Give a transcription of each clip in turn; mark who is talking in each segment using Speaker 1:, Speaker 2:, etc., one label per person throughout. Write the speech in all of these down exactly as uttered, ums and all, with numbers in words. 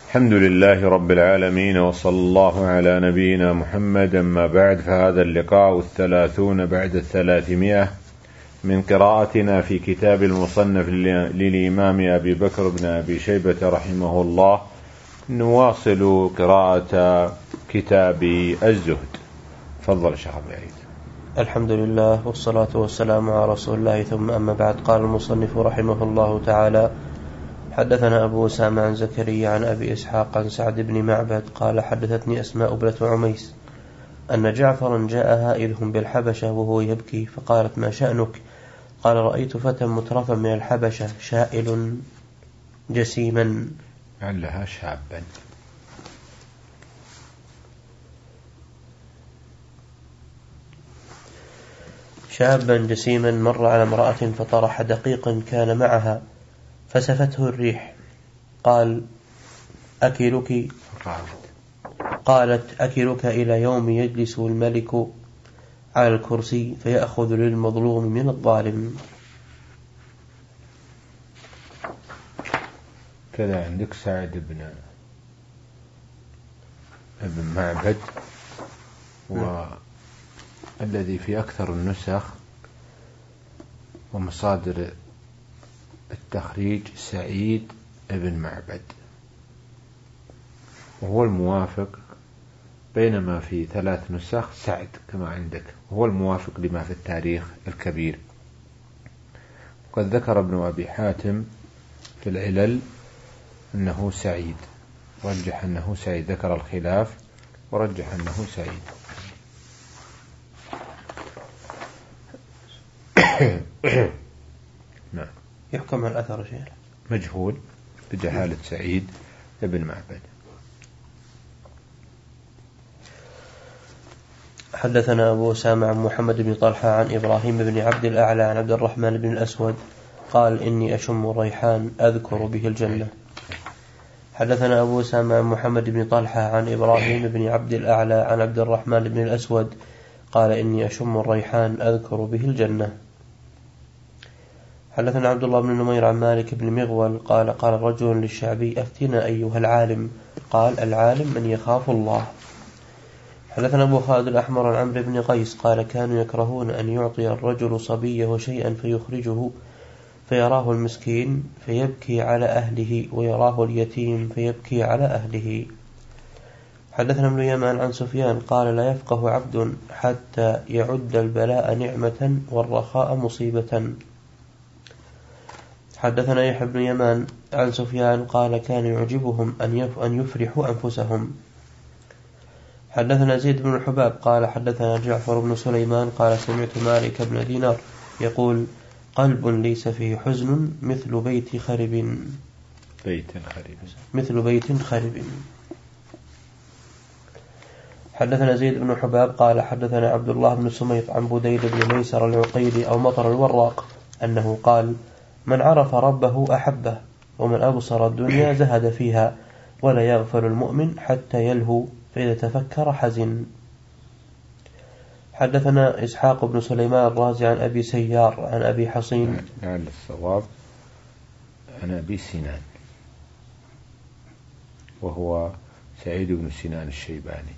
Speaker 1: الحمد لله رب العالمين، وصلى الله على نبينا محمد. أما بعد، فهذا اللقاء الثلاثون بعد الثلاثمائة من قراءتنا في كتاب المصنف للإمام أبي بكر بن أبي شيبة رحمه الله. نواصل قراءة كتاب الزهد. تفضل شيخ أبو عيد.
Speaker 2: الحمد لله والصلاة والسلام على رسول الله، ثم أما بعد. قال المصنف رحمه الله تعالى: حدثنا أبو أسامة عن زكريا عن أبي إسحاق عن سعد بن معبد قال: حدثتني أسماء بنت عميس أن جعفرا جاءها إذ هم بالحبشة وهو يبكي، فقالت: ما شأنك؟ قال: رأيت فتى مترفا من الحبشة شائل جسيما.
Speaker 1: لعلها شابا.
Speaker 2: شابا جسيما مر على امرأة فطرح دقيقا كان معها فسفته الريح. قال: أكلك؟ قالت: أكلك إلى يوم يجلس الملك على الكرسي فيأخذ للمظلوم من الظالم.
Speaker 1: كذا عندك سعد بن ابن معبد، والذي في أكثر النسخ ومصادر التخريج سعيد ابن معبد، وهو الموافق، بينما في ثلاث نسخ سعد كما عندك، وهو الموافق لما في التاريخ الكبير. وقد ذكر ابن أبي حاتم في العلل أنه سعيد، رجح أنه سعيد، ذكر الخلاف ورجح أنه سعيد. نعم.
Speaker 2: يحكم على الأثر شيء
Speaker 1: مجهول بجهالة سعيد ابن معبد.
Speaker 2: حدثنا أبو أسامة عن محمد بن طلحة عن إبراهيم بن عبد الأعلى عن عبد الرحمن بن الأسود قال: إني أشم الريحان أذكر به الجنة. حدثنا أبو أسامة عن محمد بن طلحة عن إبراهيم بن عبد الأعلى عن عبد الرحمن بن الأسود قال: إني أشم الريحان أذكر به الجنة. حدثنا عبد الله بن نمير عن مالك بن مغول قال: قال رجل للشعبي: أفتنا أيها العالم. قال: العالم من يخاف الله. حدثنا أبو خالد الأحمر عن عمرو بن قيس قال: كانوا يكرهون أن يعطي الرجل صبيه شيئا فيخرجه فيراه المسكين فيبكي على أهله، ويراه اليتيم فيبكي على أهله. حدثنا ابن يمان عن سفيان قال: لا يفقه عبد حتى يعد البلاء نعمة والرخاء مصيبة. حدثنا يحيى بن يمان عن سفيان قال: كان يعجبهم أن يفرحوا أنفسهم. حدثنا زيد بن الحباب قال: حدثنا جعفر بن سليمان قال: سمعت مالك بن دينار يقول: قلب ليس فيه حزن مثل بيت خرب.
Speaker 1: بيت خرب
Speaker 2: مثل بيت خرب. حدثنا زيد بن حباب قال: حدثنا عبد الله بن سميط عن بديل بن ميسر العقيلي أو مطر الوراق أنه قال: من عرف ربه أحبه، ومن أبصر الدنيا زهد فيها، ولا يغفل المؤمن حتى يلهو، فإذا تفكر حزن. حدثنا إسحاق بن سليمان الرازي عن أبي سيار عن أبي حصين.
Speaker 1: لعل الصواب عن أبي سنان، وهو سعيد بن سنان الشيباني.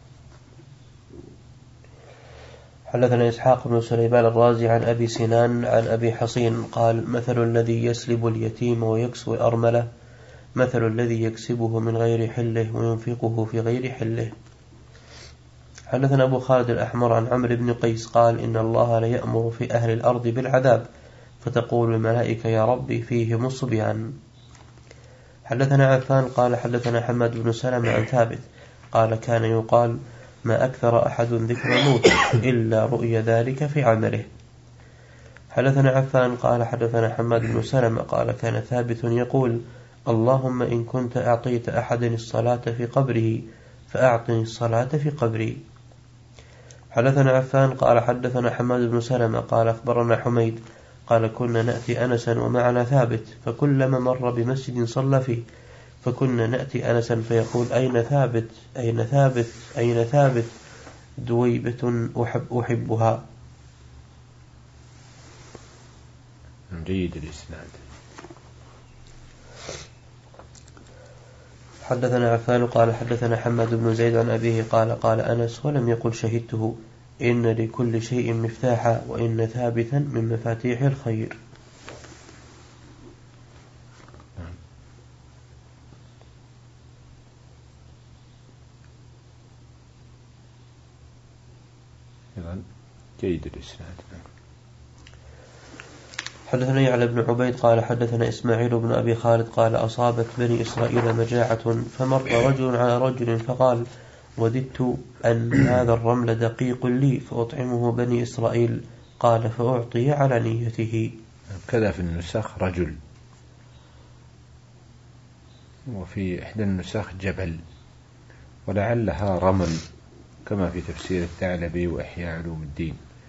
Speaker 2: حدثنا إسحاق بن سليمان الرازي عن أبي سنان عن أبي حصين قال: مثل الذي يسلب اليتيم ويكسو الأرملة مثل الذي يكسبه من غير حله وينفقه في غير حله. حدثنا أبو خالد الأحمر عن عمرو بن قيس قال: إن الله ليأمر في أهل الأرض بالعذاب، فتقول الملائكة: يا ربي فيه مصبعا. حدثنا عفان قال: حدثنا حماد بن سلمة عن ثابت قال: كان يقال: ما أكثر أحد ذكر الموت إلا رؤي ذلك في عمله. حدثنا عفان قال: حدثنا حماد بن سلمة قال: كان ثابت يقول: اللهم إن كنت أعطيت أحد الصلاة في قبره فأعطني الصلاة في قبري. حدثنا عفان قال: حدثنا حماد بن سلمة قال: أخبرنا حميد قال: كنا نأتي أنسا ومعنا ثابت، فكلما مر بمسجد صلى فيه فكنا نأتي أنسا فيقول: أين ثابت أين ثابت أين ثابت دويبة أحب أحبها.
Speaker 1: جيد الإسناد.
Speaker 2: حدثنا عفان قال حدثنا حماد بن زيد عن أبيه قال قال أنس ولم يقل شهدته إن لكل شيء مفتاحا وإن ثابتا من مفاتيح الخير.
Speaker 1: جيد الإسناد.
Speaker 2: حدثنا يعلى بن عبيد قال حدثنا إسماعيل بن أبي خالد قال أصابت بني إسرائيل مجاعة فمر رجل على رجل فقال وددت أن هذا الرمل دقيق لي فأطعمه بني إسرائيل قال فأعطي على نيته.
Speaker 1: كذا في النسخ رجل، وفي إحدى النسخ جبل، ولعلها رمل كما في تفسير الثعلبي وإحياء علوم الدين.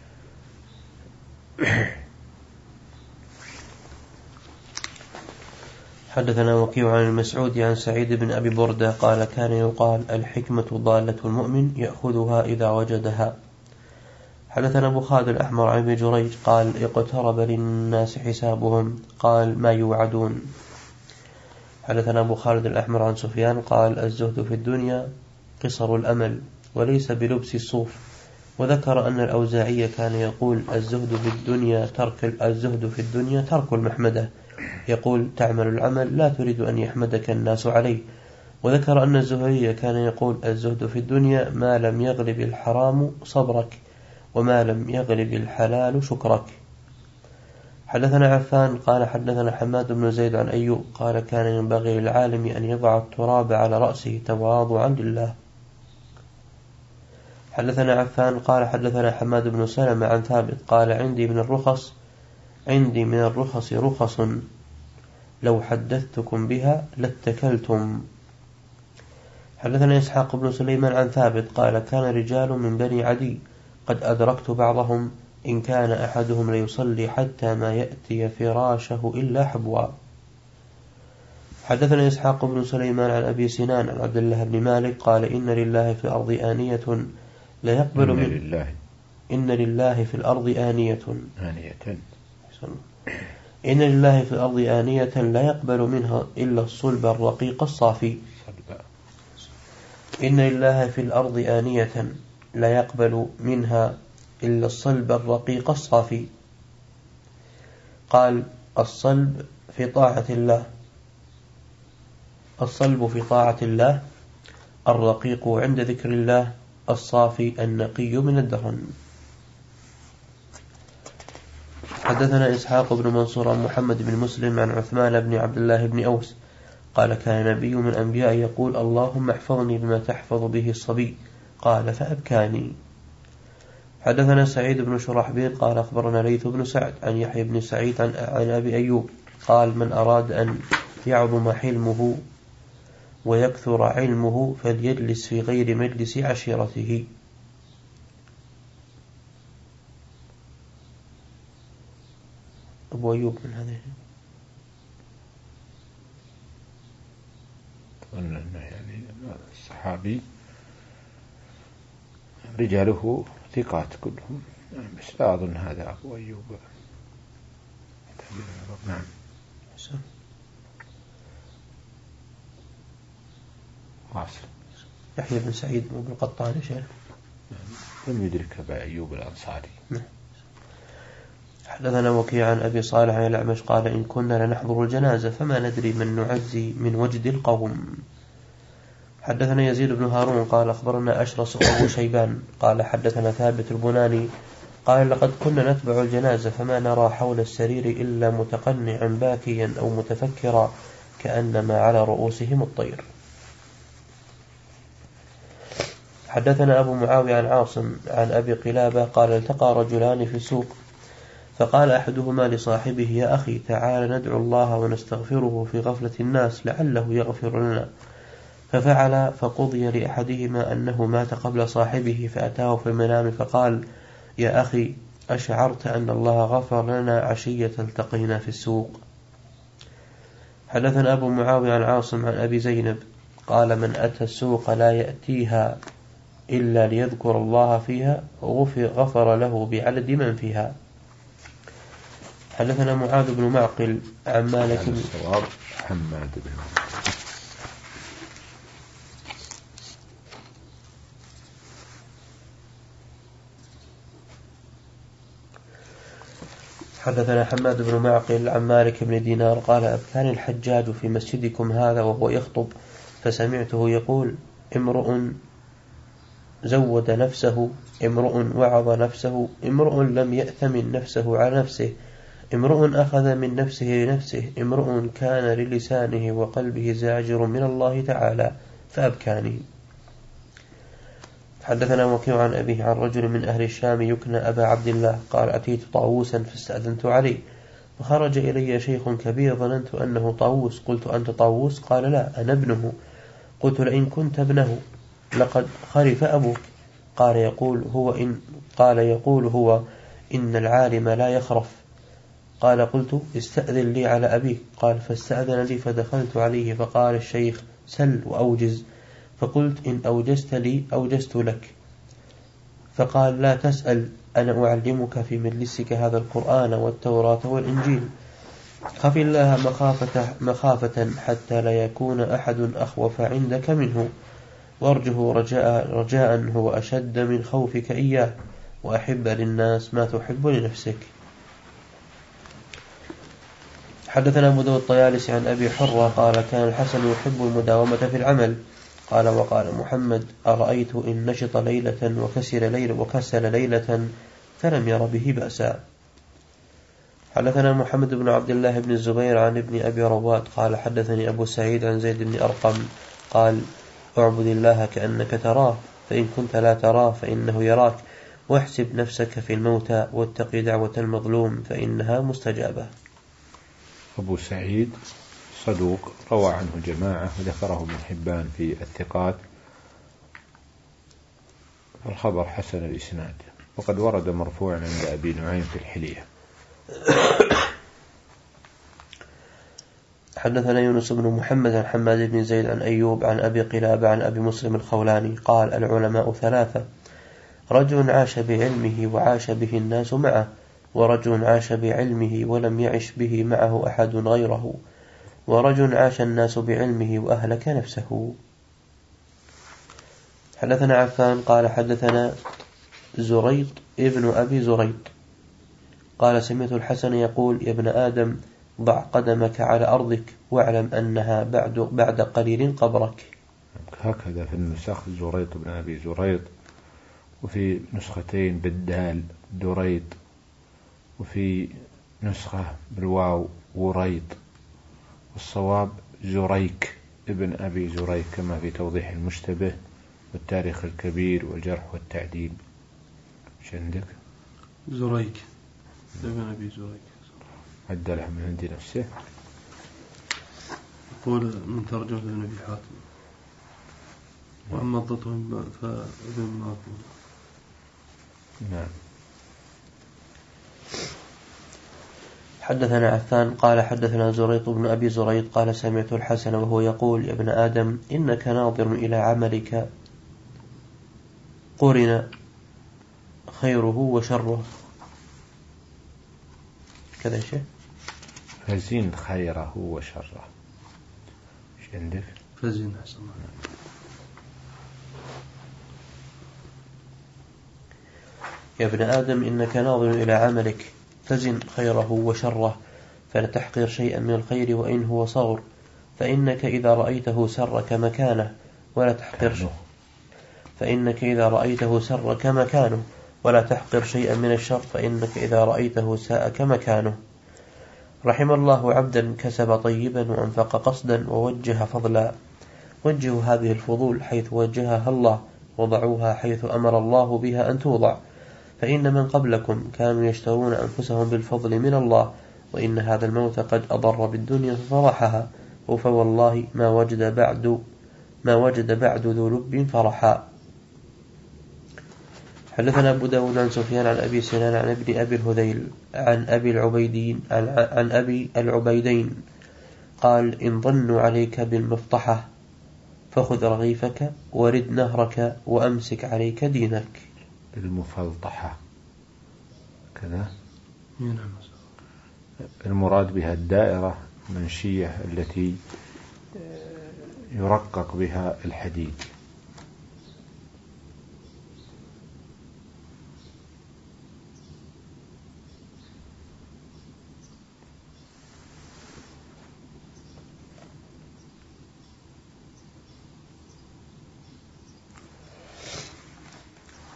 Speaker 2: حدثنا وكيع عن المسعود عن سعيد بن أبي بردة قال كان يقال الحكمة ضالة المؤمن يأخذها إذا وجدها. حدثنا أبو خالد الأحمر عن ابن جريج قال اقترب للناس حسابهم قال ما يوعدون. حدثنا أبو خالد الأحمر عن سفيان قال الزهد في الدنيا قصر الأمل وليس بلبس الصوف. وذكر أن الأوزاعي كان يقول الزهد في الدنيا ترك الزهد في الدنيا ترك المحمدة، يقول تعمل العمل لا تريد أن يحمدك الناس عليه. وذكر أن الزهري كان يقول الزهد في الدنيا ما لم يغلب الحرام صبرك وما لم يغلب الحلال شكرك. حدثنا عفان قال حدثنا حماد بن زيد عن أيوب قال كان ينبغي للعالم أن يضع التراب على رأسه تواضعا لله. حدثنا عفان قال حدثنا حماد بن سلمة عن ثابت قال عندي من الرخص عندي من الرخص رخص لو حدثتكم بها لاتكلتم. حدثنا إسحاق بن سليمان عن ثابت قال كان رجال من بني عدي قد أدركت بعضهم إن كان أحدهم ليصلي حتى ما يأتي فراشه إلا حبوا. حدثنا إسحاق بن سليمان عن أبي سنان عن عبد الله بن مالك قال إن لله في الأرض آنية لا يقبل
Speaker 1: إن
Speaker 2: من
Speaker 1: لله
Speaker 2: إن لله في الأرض آنية
Speaker 1: آنية
Speaker 2: إن لله في الأرض آنية لا يقبل منها إلا الصلب الرقيق الصافي. إن لله في الأرض آنية لا يقبل منها إلا الصلب الرقيق الصافي. قال الصلب في طاعة الله الصلب في طاعة الله، الرقيق عند ذكر الله، الصافي النقي من الدهن. حدثنا إسحاق بن منصور عن محمد بن مسلم عن عثمان بن عبد الله بن أوس قال كان نبي من الأنبياء يقول اللهم احفظني بما تحفظ به الصبي قال فأبكاني. حدثنا سعيد بن شرحبيل قال أخبرنا ليث بن سعد عن يحيى بن سعيد عن, عن أبي أيوب قال من أراد أن يعظم حلمه ويكثر علمه فليجلس في غير مجلس عشيرته. أبو أيوب من هذه
Speaker 1: يعني الصحابي رجاله ثقات كلهم، بس لا أظن هذا أبو أيوب. نعم. واصل.
Speaker 2: يحيى بن سعيد بن القطان شيخ
Speaker 1: لم يدرك أبا أيوب الأنصاري.
Speaker 2: نعم. حدثنا وكيع عن أبي صالح عن الأعمش قال إن كنا لنحضر الجنازة فما ندري من نعزي من وجد القوم. حدثنا يزيد بن هارون قال أخبرنا أشرس أبو شيبان قال حدثنا ثابت البناني قال لقد كنا نتبع الجنازة فما نرى حول السرير إلا متقنعا باكيا أو متفكرا كأنما على رؤوسهم الطير. حدثنا أبو معاوية عن عاصم عن أبي قلابة قال التقى رجلان في السوق فقال أحدهما لصاحبه يا أخي تعال ندعو الله ونستغفره في غفلة الناس لعله يغفر لنا. ففعل فقضي لأحدهما أنه مات قبل صاحبه فأتاه في المنام فقال يا أخي أشعرت أن الله غفر لنا عشية التقينا في السوق. حدثنا أبو معاوية عن عاصم عن أبي زينب قال من أتى السوق لا يأتيها إلا ليذكر الله فيها غفر له بعدد من فيها. حدثنا معاذ بن معقل عن مالك
Speaker 1: الصواب حماد بن
Speaker 2: حدثنا حماد بن معقل عن مالك بن دينار قال أبكاني الحجاج في مسجدكم هذا وهو يخطب فسمعته يقول امرؤ زود نفسه، امرؤ وعظ نفسه، امرؤ لم يأتمن نفسه على نفسه، امرؤ أخذ من نفسه لنفسه، امرؤ كان للسانه وقلبه زاجر من الله تعالى فأبكاني. حدثنا وكيع عن أبيه عن رجل من أهل الشام يكنى أبا عبد الله قال أتيت طاووسا فاستأذنت عليه فخرج إلي شيخ كبير ظننت أنه طاووس، قلت أنت طاووس؟ قال لا أنا ابنه. قلت لئن كنت ابنه لقد خرف أبوك. قال يقول هو إن قال يقول هو إن العالم لا يخرف. قال قلت استأذن لي على أبيك. قال فاستأذن لي فدخلت عليه فقال الشيخ سل وأوجز. فقلت إن أوجزت لي أوجزت لك. فقال لا تسأل أنا أعلمك في مجلسك هذا القرآن والتوراة والإنجيل. خف الله مخافة, مخافة حتى لا يكون أحد أخوف عندك منه، وارجه رجاء, رجاء هو أشد من خوفك إياه، وأحب للناس ما تحب لنفسك. حدثنا أبو داود الطيالسي عن أبي حرة قال كان الحسن يحب المداومة في العمل. قال وقال محمد أرأيت إن نشط ليلة وكسل ليلة, وكسل ليلة فلم ير به بأسا. حدثنا محمد بن عبد الله بن الزبير عن ابن أبي رواد قال حدثني أبو سعيد عن زيد بن أرقم قال اعبد الله كأنك تراه فإن كنت لا تراه فإنه يراك، واحسب نفسك في الموتى واتق دعوة المظلوم فإنها مستجابة.
Speaker 1: أبو سعيد صدوق روى عنه جماعة وذكره ابن حبان في الثقات، الخبر حسن الإسناد، وقد ورد مرفوعا عند أبي نعيم في الحلية.
Speaker 2: حدثنا يونس بن محمد عن حماد بن زيد عن أيوب عن أبي قلابة عن أبي مسلم الخولاني قال العلماء ثلاثة: رجل عاش بعلمه وعاش به الناس معه، ورجل عاش بعلمه ولم يعش به معه أحد غيره، ورجل عاش الناس بعلمه وأهلك نفسه. حدثنا عفان قال حدثنا زريط ابن أبي زريط قال سمعت الحسن يقول يا ابن آدم ضع قدمك على أرضك واعلم أنها بعد, بعد قليل قبرك.
Speaker 1: هكذا في النسخ زريط بن أبي زريط، وفي نسختين بالدال دريط، وفي نسخة بالواو وريط، والصواب زريك ابن أبي زريك كما في توضيح المشتبه والتاريخ الكبير والجرح والتعديل. ايش عندك؟
Speaker 3: زريك ابن أبي زريك
Speaker 1: عدلها من عندي نفسه،
Speaker 3: يقول من ترجمة ابن أبي حاتم، وأما ضدهم فابن ماكون.
Speaker 1: نعم.
Speaker 2: حدثنا عفان قال حدثنا زريط بن أبي زريط قال سمعت الحسن وهو يقول يا ابن آدم إنك ناظر إلى عملك قرن خيره وشره. كذا شيء
Speaker 1: فزين خيره وشره. ايش عندك؟
Speaker 3: فزين حسن.
Speaker 2: يا ابن آدم إنك ناظر إلى عملك فزن خيره وشره، فلا تحقر شيئا من الخير وإن هو صغر، فإنك إذا رأيته سرك مكانه ولا تحقر فإنك إذا رأيته سرك مكانه ولا تحقر شيئا من الشر، فإنك إذا رأيته ساءك مكانه. رحم الله عبدا كسب طيبا وأنفق قصدا ووجه فضلا. وجهوا هذه الفضول حيث وجهها الله، وضعوها حيث أمر الله بها أن توضع، فإن من قبلكم كانوا يشترون أنفسهم بالفضل من الله، وإن هذا الموت قد أضر بالدنيا ففرحها، فوالله ما وجد بعد ما وجد بعد ذو لب فرحا. حدثنا أبو داود عن سفيان عن أبي سنان عن ابن أبي الهذيل عن أبي العبيدين عن, عن أبي العبيدين قال إن ظنوا عليك بالمفطحة فخذ رغيفك ورد نهرك وأمسك عليك دينك.
Speaker 1: المفلطحة كذا.
Speaker 3: نعم.
Speaker 1: المراد بها الدائرة المنشية التي يرقق بها الحديد.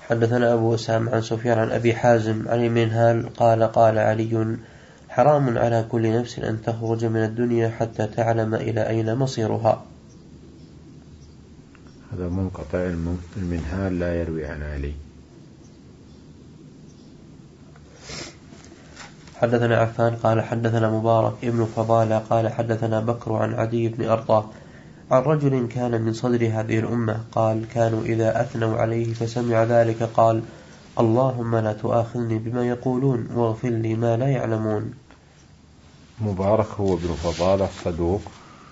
Speaker 2: حدثنا أبو أسامة عن سفيان عن أبي حازم عن المنهال قال قال علي حرام على كل نفس أن تخرج من الدنيا حتى تعلم إلى أين مصيرها.
Speaker 1: هذا منقطع. المنهال لا يروي عن علي.
Speaker 2: حدثنا عفان قال حدثنا مبارك ابن فضالة قال حدثنا بكر عن عدي بن أرطاه عن رجل كان من صدر هذه الأمة قال كانوا إذا أثنوا عليه فسمع ذلك قال اللهم لا تؤاخذني بما يقولون واغفر لي ما لا يعلمون.
Speaker 1: مبارك هو ابن فضالة صدوق،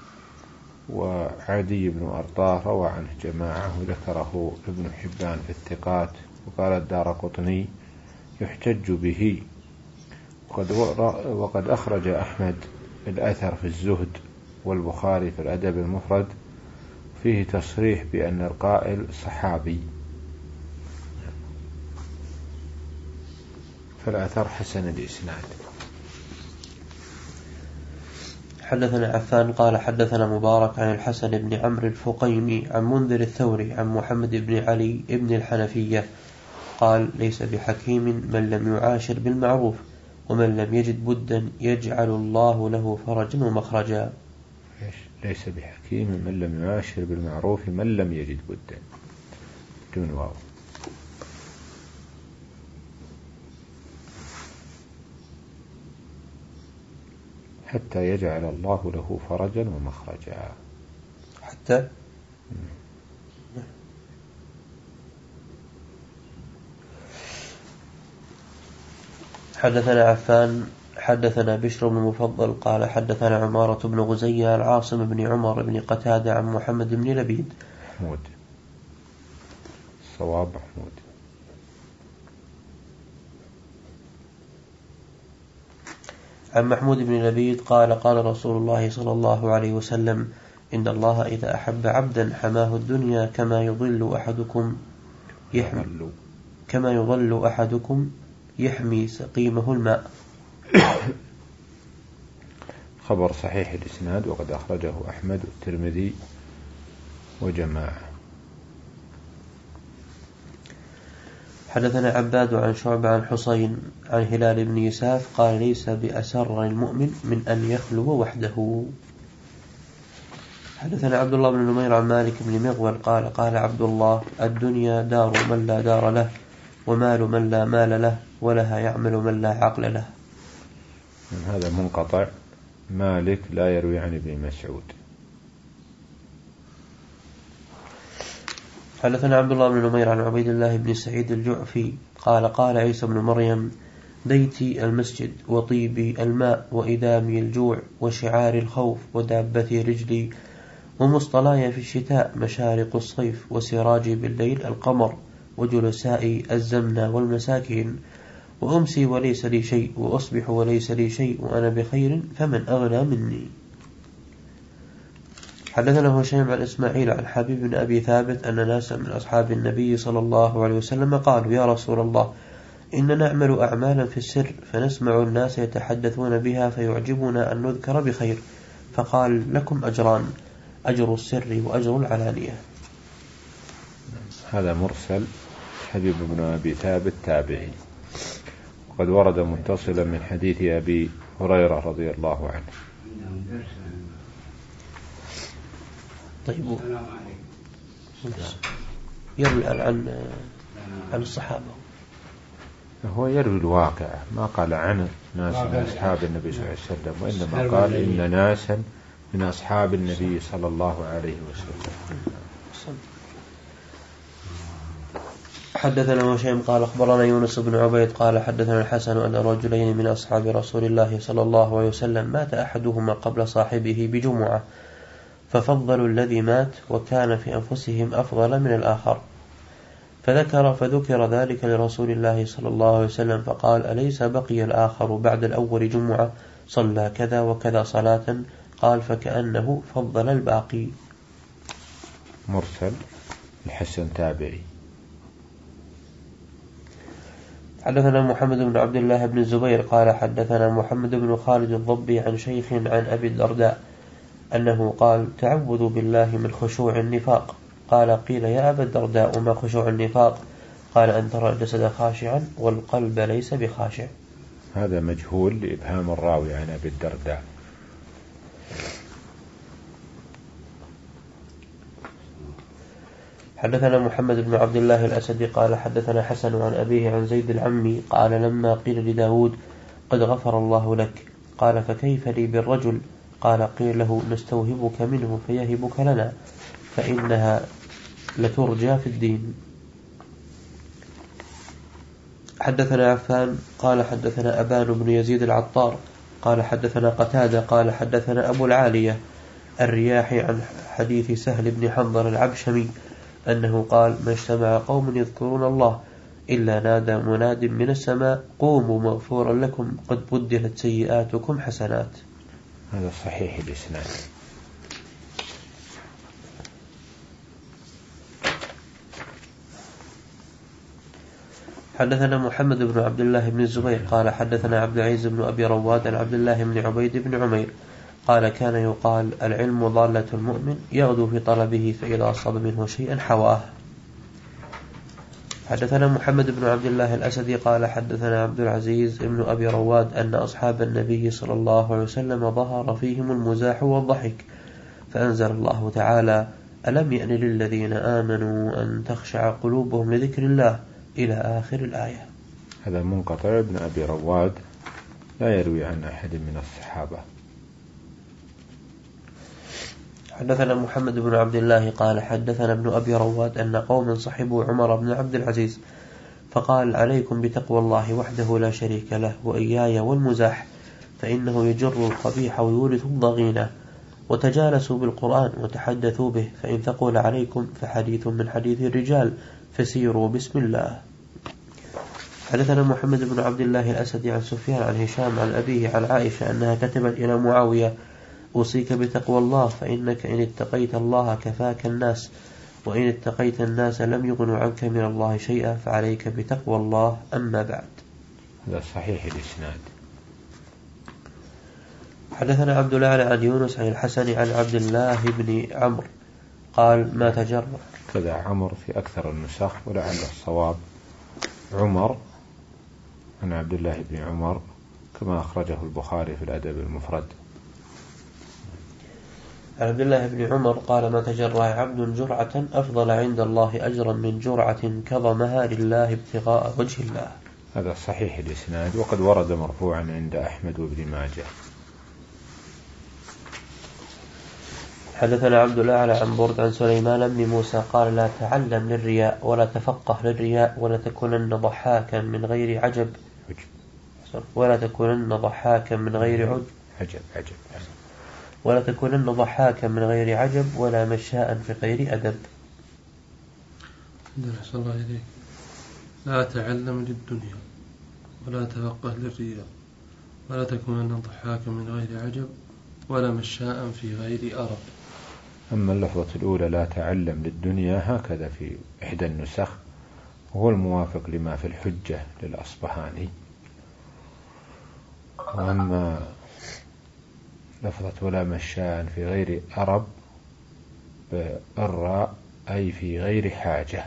Speaker 1: وعدي بن أرطاه روى عنه جماعة وذكره ابن حبان في الثقات، وقال الدارقطني يحتج به. وقد أخرج أحمد الأثر في الزهد والبخاري في الأدب المفرد فيه تصريح بأن القائل صحابي، فالأثر حسن الإسناد.
Speaker 2: حدثنا عفان قال حدثنا مبارك عن الحسن بن عمرو الفقيمي عن منذر الثوري عن محمد بن علي بن الحنفية قال ليس بحكيم من لم يعاشر بالمعروف ومن لم يجد بدا يجعل الله له فرجا ومخرجا.
Speaker 1: ليس بحكيم من لم يعاشر بالمعروف من لم يجد بدا دون واو. حتى يجعل الله له فرجا ومخرجا.
Speaker 2: حتى حدثنا عفان حدثنا بشر بن المفضل قال حدثنا عمارة بن غزية العاصم بن عمر بن قتادة عن محمد بن لبيد
Speaker 1: محمود صواب محمود
Speaker 2: عن محمود بن لبيد قال قال رسول الله صلى الله عليه وسلم إن الله إذا أحب عبدا حماه الدنيا كما يضل أحدكم يحمي كما يضل أحدكم يحمي سقيمه الماء.
Speaker 1: خبر صحيح الإسناد، وقد أخرجه أحمد والترمذي وجماعة.
Speaker 2: حدثنا عباد عن شعبة عن حسين عن هلال بن يساف قال ليس بأسر المؤمن من أن يخلو وحده. حدثنا عبد الله بن نمير عن مالك بن مغول قال قال عبد الله الدنيا دار من لا دار له ومال من لا مال له ولها يعمل من لا عقل له.
Speaker 1: من هذا منقطع. مالك لا يروي عن ابن مسعود.
Speaker 2: حدثنا عبد الله بن نمير عن عبيد الله بن سعيد الجعفي قال قال عيسى بن مريم بيتي المسجد وطيبي الماء وإدامي الجوع وشعار الخوف ودابتي رجلي ومصطلاي في الشتاء مشارق الصيف وسراجي بالليل القمر وجلسائي الزمنة والمساكين وأمسي وليس لي شيء وأصبح وليس لي شيء وأنا بخير فمن أغنى مني. حدثنا هشام عن إسماعيل عن حبيب بن أبي ثابت أن ناسا من أصحاب النبي صلى الله عليه وسلم قالوا يا رسول الله إن نعمل أعمالا في السر فنسمع الناس يتحدثون بها فيعجبنا أن نذكر بخير، فقال لكم أجران أجر السر وأجر العلانية.
Speaker 1: هذا مرسل. حبيب بن أبي ثابت تابعي، وقد ورد متصلا من حديث أبي هريرة رضي الله عنه.
Speaker 2: طيب يروي عن عن الصحابة،
Speaker 1: هو يروي الواقع، ما قال عن ناس من أصحاب النبي صلى الله عليه وسلم، وإنما قال إن ناسا من أصحاب النبي صلى الله عليه وسلم.
Speaker 2: حدثنا هشام قال أخبرنا يونس بن عبيد قال حدثنا الحسن أن رجلين من أصحاب رسول الله صلى الله عليه وسلم مات أحدهما قبل صاحبه بجمعة ففضلوا الذي مات وكان في أنفسهم أفضل من الآخر، فذكر فذكر ذلك لرسول الله صلى الله عليه وسلم فقال أليس بقي الآخر بعد الأول جمعة صلى كذا وكذا صلاة؟ قال فكأنه فضل الباقي.
Speaker 1: مرسل. الحسن تابعي.
Speaker 2: حدثنا محمد بن عبد الله بن الزبير قال حدثنا محمد بن خالد الضبي عن شيخ عن أبي الدرداء أنه قال تعوذوا بالله من خشوع النفاق. قال قيل يا أبا الدرداء وما خشوع النفاق؟ قال أن ترى الجسد خاشعا والقلب ليس بخاشع.
Speaker 1: هذا مجهول لإبهام الراوي عن أبي الدرداء.
Speaker 2: حدثنا محمد بن عبد الله الأسدي قال حدثنا حسن عن أبيه عن زيد العمي قال لما قيل لداود قد غفر الله لك قال فكيف لي بالرجل قال قيل له نستوهبك منه فيهبك لنا فإنها لترجى في الدين. حدثنا عفان قال حدثنا أبان بن يزيد العطار قال حدثنا قتادة قال حدثنا أبو العالية الرياحي عن حديث سهل بن حنظل العبشمي أنه قال ما اجتمع قوم يذكرون الله إلا نادى مناد من السماء قوموا مغفورا لكم قد بدلت سيئاتكم حسنات.
Speaker 1: هذا صحيح الإسناد.
Speaker 2: حدثنا محمد بن عبد الله بن الزبير قال حدثنا عبد العزيز بن أبي رواد عن عبد الله بن عبيد بن عمير قال كان يقال العلم ضالة المؤمن يغدو في طلبه فإذا أصاب منه شيئا حواه. حدثنا محمد بن عبد الله الأسدي قال حدثنا عبد العزيز بن أبي رواد أن أصحاب النبي صلى الله عليه وسلم ظهر فيهم المزاح والضحك فأنزل الله تعالى ألم يأن للذين آمنوا أن تخشع قلوبهم لذكر الله إلى آخر الآية.
Speaker 1: هذا منقطع ابن أبي رواد لا يروي عن أحد من الصحابة.
Speaker 2: حدثنا محمد بن عبد الله قال حدثنا ابن أبي رواد أن قوما صحبوا عمر بن عبد العزيز فقال عليكم بتقوى الله وحده لا شريك له وإياي والمزاح فإنه يجر القبيح ويورث الضغينة وتجالسوا بالقرآن وتحدثوا به فإن ثقل عليكم فحديث من حديث الرجال فسيروا بسم الله. حدثنا محمد بن عبد الله الأسدي عن سفيان عن هشام عن أبيه عن عائشة أنها كتبت إلى معاوية أوصيك بتقوى الله فإنك إن اتقيت الله كفاك الناس وإن اتقيت الناس لم يغنوا عنك من الله شيئا فعليك بتقوى الله. أما بعد.
Speaker 1: هذا صحيح الإسناد.
Speaker 2: حدثنا عبد الله عن يونس عن الحسن عن عبد الله بن عمرو قال ما تجرع
Speaker 1: كذا عمر في أكثر النسخ ولعل الصواب عمر عن عبد الله بن عمر كما أخرجه البخاري في الأدب المفرد.
Speaker 2: عبد الله بن عمر قال ما تجرع عبد جرعة أفضل عند الله أجرا من جرعة كظمها لله ابتغاء وجه الله.
Speaker 1: هذا صحيح الإسناد وقد ورد مرفوعا عند أحمد وابن ماجه.
Speaker 2: حدثنا عبد الأعلى عن برد عن سليمان بن موسى قال لا تعلم للرياء ولا تفقه للرياء ولا تكونن ضحاكا من غير عجب ولا تكونن ضحاكا من غير عجب
Speaker 1: عجب عجب
Speaker 2: ولا تكونن ضحاكا من غير عجب ولا مشاء في غير أدب.
Speaker 3: أحسن الله إليك. لا تعلم للدنيا ولا تفقه للرياء ولا تكونن ضحاكا من غير عجب ولا مشاء في غير أرب.
Speaker 1: أما اللفظة الأولى لا تعلم للدنيا هكذا في إحدى النسخ وهو الموافق لما في الحجة للأصبهاني. وأما لفظة ولا مشاء في غير أرب بالراء أي في غير حاجة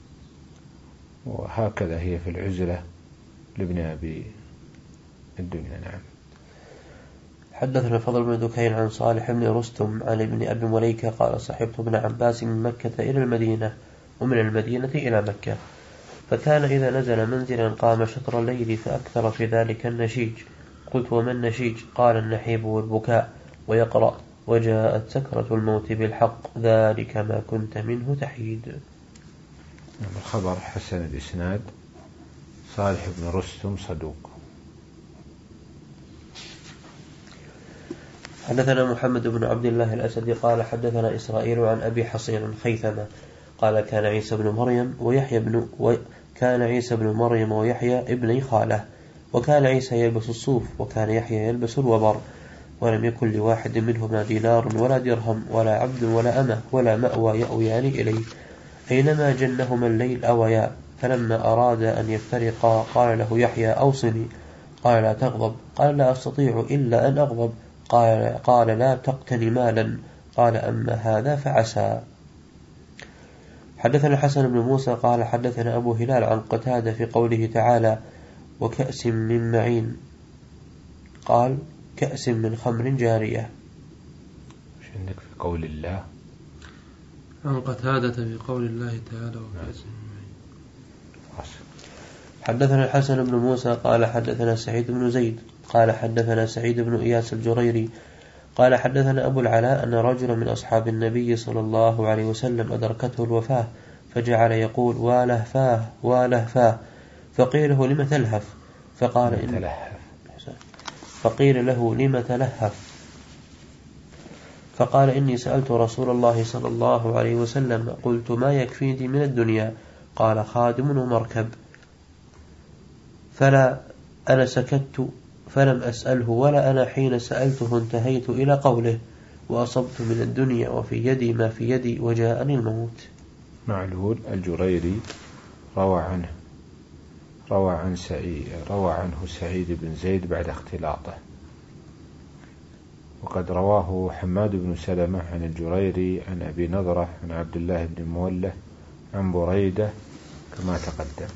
Speaker 1: وهكذا هي في العزلة لابن أبي الدنيا. نعم.
Speaker 2: حدثنا فضل بن دكين عن صالح بن رستم عن ابن أبي مليكة قال صحبت ابن عباس من مكة إلى المدينة ومن المدينة إلى مكة فكان إذا نزل منزلا قام شطر الليل فأكثر في ذلك النشيج قلت وما النشيج قال النحيب والبكاء ويقرأ وجاءت سكرة الموت بالحق ذلك ما كنت منه تحيد.
Speaker 1: الخبر حسن الإسناد صالح بن رستم صدوق.
Speaker 2: حدثنا محمد بن عبد الله الأسدي قال حدثنا إسرائيل عن أبي حصين خيثمة قال كان عيسى بن مريم ويحيى بن وكان عيسى بن مريم ويحيى ابني خاله وكان عيسى يلبس الصوف وكان يحيى يلبس الوبر ولم يكن لواحد منهما دينار ولا درهم ولا عبد ولا أمة ولا مأوى يأويان إليه أينما جنهما الليل أويا فلما أراد أن يفترقا قال له يحيى أوصني قال لا تغضب قال لا أستطيع إلا أن أغضب قال, قال لا تقتني مالا قال أما هذا فعسى. حدثنا الحسن بن موسى قال حدثنا أبو هلال عن قتادة في قوله تعالى وكأس من معين قال كأس من خمر جارية.
Speaker 1: مش عندك في قول الله؟
Speaker 3: عن قتادة في قول الله تعالى وكأس من معين.
Speaker 2: حدثنا الحسن بن موسى قال حدثنا سعيد بن زيد قال حدثنا سعيد بن إياس الجريري قال حدثنا أبو العلاء أن رجلا من أصحاب النبي صلى الله عليه وسلم أدركته الوفاة فجعل يقول والهفاه والهفاه فقيل له لم تلهف فقال إن فقيل له لم تلهف فقال إني سألت رسول الله صلى الله عليه وسلم قلت ما يكفيني من الدنيا قال خادم ومركب فلا أنا سكت فلم أسأله ولا أنا حين سألته انتهيت إلى قوله وأصبت من الدنيا وفي يدي ما في يدي وجاءني الموت.
Speaker 1: معلول الجريري روى عنه روى عن سعيد روى عنه سعيد بن زيد بعد اختلاطه، وقد رواه حماد بن سلمة عن الجريري عن أبي نضرة عن عبد الله بن مولة عن بريدة كما تقدم.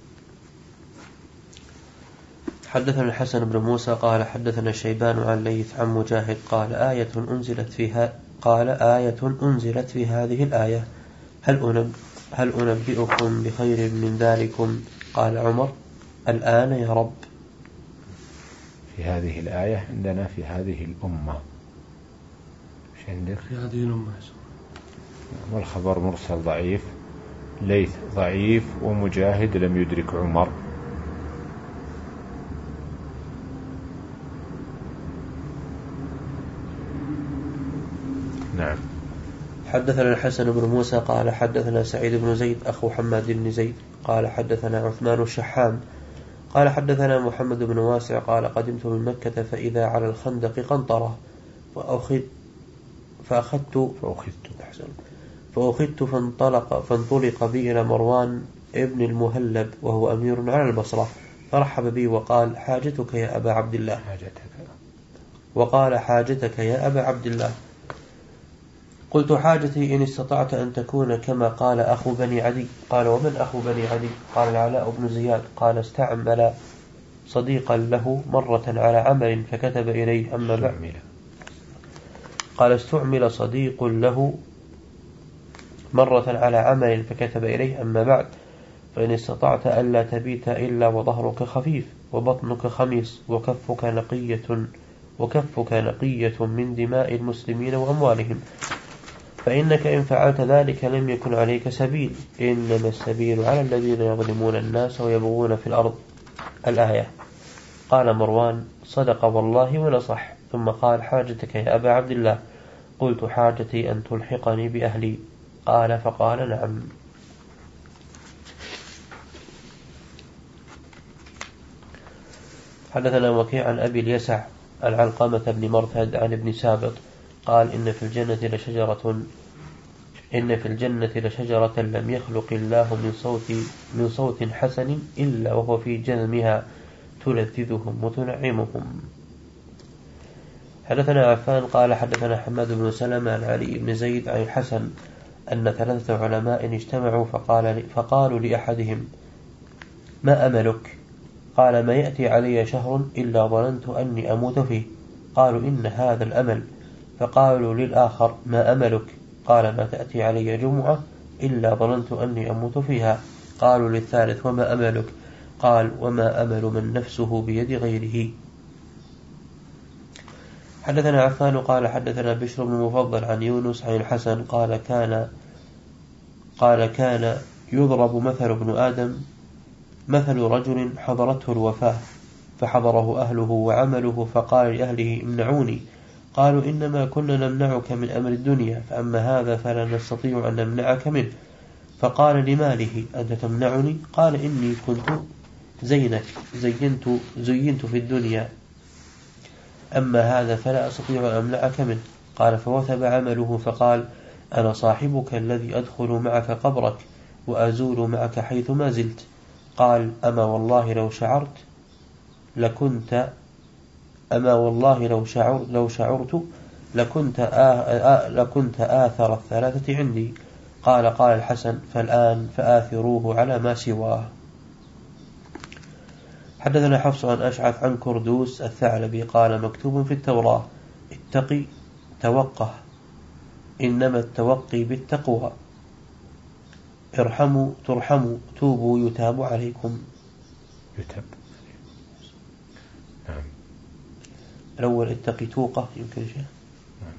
Speaker 2: حدثنا الحسن بن موسى قال حدثنا شيبان عن ليث عن مجاهد قال آية أنزلت فيها قال آية أنزلت في هذه الآية هل أنب هل أنبئكم بخير من ذلكم؟ قال عمر الآن يا رب.
Speaker 1: في هذه الآية عندنا في هذه الأمة مش عندك؟
Speaker 3: في هذه الأمة
Speaker 1: والخبر مرسل ضعيف، ليث ضعيف ومجاهد لم يدرك عمر. نعم.
Speaker 2: حدثنا الحسن بن موسى قال حدثنا سعيد بن زيد أخو حماد بن زيد قال حدثنا عثمان الشحام قال حدثنا محمد بن واسع قال قدمت من مكة فإذا على الخندق قنطرة فأخذت فأخذت فأخذت فأخذت فانطلق فانطلق بي إلى مروان ابن المهلب وهو أمير على البصرة فرحب بي وقال حاجتك يا أبا عبد الله
Speaker 1: حاجتك
Speaker 2: وقال حاجتك يا أبا عبد الله. قلت حاجتي إن استطعت أن تكون كما قال أخو بني عدي. قال ومن أخو بني عدي؟ قال العلاء بن زياد. قال استعمل صديقا له مرة على عمل فكتب إليه أما بعد. قال استعمل صديق له مرة على عمل فكتب إليه أما بعد فإن استطعت ألا تبيت إلا وظهرك خفيف وبطنك خميس وكفك نقية وكفك نقية من دماء المسلمين وأموالهم فإنك إن فعلت ذلك لم يكن عليك سبيل إنما السبيل على الذين يظلمون الناس ويبغون في الأرض. الآية. قال مروان صدق والله ونصح. ثم قال حاجتك يا أبا عبد الله؟ قلت حاجتي أن تلحقني بأهلي. قال فقال نعم. حدثنا وكيع عن أبي اليسع عن علقمة بن مرثد عن ابن سابط قال إن في الجنة لشجرة إن في الجنة لشجرة لم يخلق الله من صوت من صوت حسن إلا وهو في جنمها تلذذهم وتنعمهم. حدثنا عفان قال حدثنا حماد بن سلمة عن علي بن زيد عن الحسن أن ثلاثة علماء اجتمعوا فقال فقالوا لأحدهم ما أملك؟ قال ما يأتي علي شهر إلا ظننت أني أموت فيه. قالوا إن هذا الأمل. فقالوا للآخر ما أملك؟ قال ما تأتي علي جمعة إلا ظننت أني أموت فيها. قالوا للثالث وما أملك؟ قال وما أمل من نفسه بيد غيره. حدثنا عفان قال حدثنا بشر بن مفضل عن يونس عن الحسن قال كان قال كان يضرب مثل ابن آدم مثل رجل حضرته الوفاة فحضره أهله وعمله فقال لأهله امنعوني. قالوا إنما كنا نمنعك من أمر الدنيا فأما هذا فلا نستطيع أن نمنعك منه. فقال لماله أنت تمنعني؟ قال إني كنت زينك زينت, زينت في الدنيا أما هذا فلا أستطيع أن أمنعك منه. قال فوثب عمله فقال أنا صاحبك الذي أدخل معك قبرك وأزول معك حيث ما زلت. قال أما والله لو شعرت لكنت أما والله لو شعرت لو شعرت لكنت آه آه لكنت آثر الثلاثة عندي. قال قال الحسن فالآن فآثروه على ما سواه. حدثنا حفص عن أشعث عن كردوس الثعلبي قال مكتوب في التوراة اتقي توقه إنما التوقي بالتقوى ارحموا ترحموا توبوا يتاب عليكم.
Speaker 1: يتاب. نعم.
Speaker 2: الأول اتقي توقه يمكن شيء.
Speaker 1: نعم.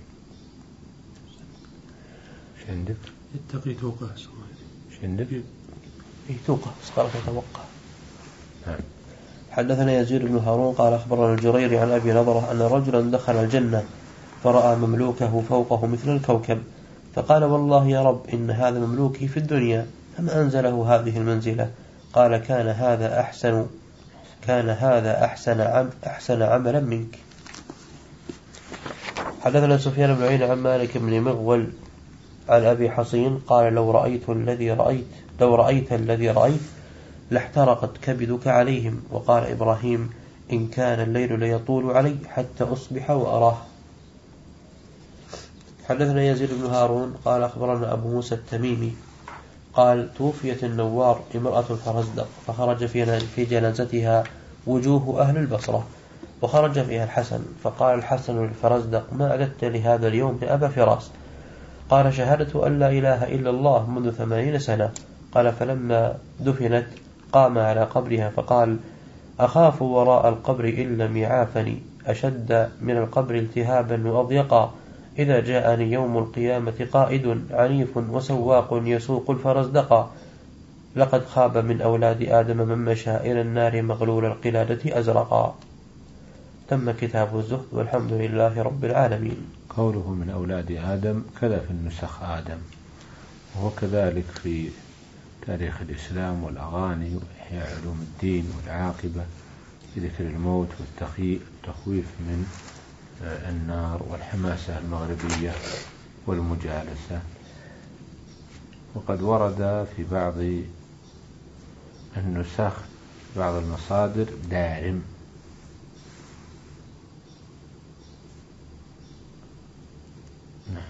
Speaker 1: شندك.
Speaker 3: اتقي توقه.
Speaker 1: شندك.
Speaker 2: إيه توقه صار توقه.
Speaker 1: نعم.
Speaker 2: حدثنا يزيد بن هارون قال أخبرنا الجريري عن أبي نضرة أن رجلا دخل الجنة فرأى مملوكه فوقه مثل الكوكب فقال والله يا رب إن هذا مملوكي في الدنيا فما أنزله هذه المنزلة؟ قال كان هذا أحسن كان هذا أحسن عم أحسن عملا منك. حدثنا سفيان بن عيينة عن مالك بن مغول عن أبي حصين قال لو رأيت الذي رأيت لو رأيت الذي رأيت لاحترقت كبدك عليهم. وقال إبراهيم إن كان الليل ليطول علي حتى أصبح وأراه. حدثنا يزيد بن هارون قال أخبرنا أبو موسى التميمي قال توفيت النوار امرأة الفرزدق فخرج في جنازتها وجوه أهل البصرة وخرج فيها الحسن فقال الحسن للفرزدق ما أعددت لهذا اليوم يا أبا فراس؟ قال شهادة أن لا إله إلا الله منذ ثمانين سنة. قال فلما دفنت قام على قبرها فقال أخاف وراء القبر إن لم يعافني أشد من القبر التهابا وأضيقا إذا جاءني يوم القيامة قائد عنيف وسواق يسوق الفرزدقا لقد خاب من أولاد آدم من مشى إلى النار مغلول القلادة أزرقا. تم كتاب الزهد والحمد لله رب العالمين.
Speaker 1: قوله من أولاد آدم كذا في النسخ آدم وهو كذلك في تاريخ الإسلام والأغاني وإحياء علوم الدين والعاقبة بذكر الموت والتخويف من النار والحماسة المغربية والمجالسة. وقد ورد في بعض النسخ بعض المصادر دارم. نعم.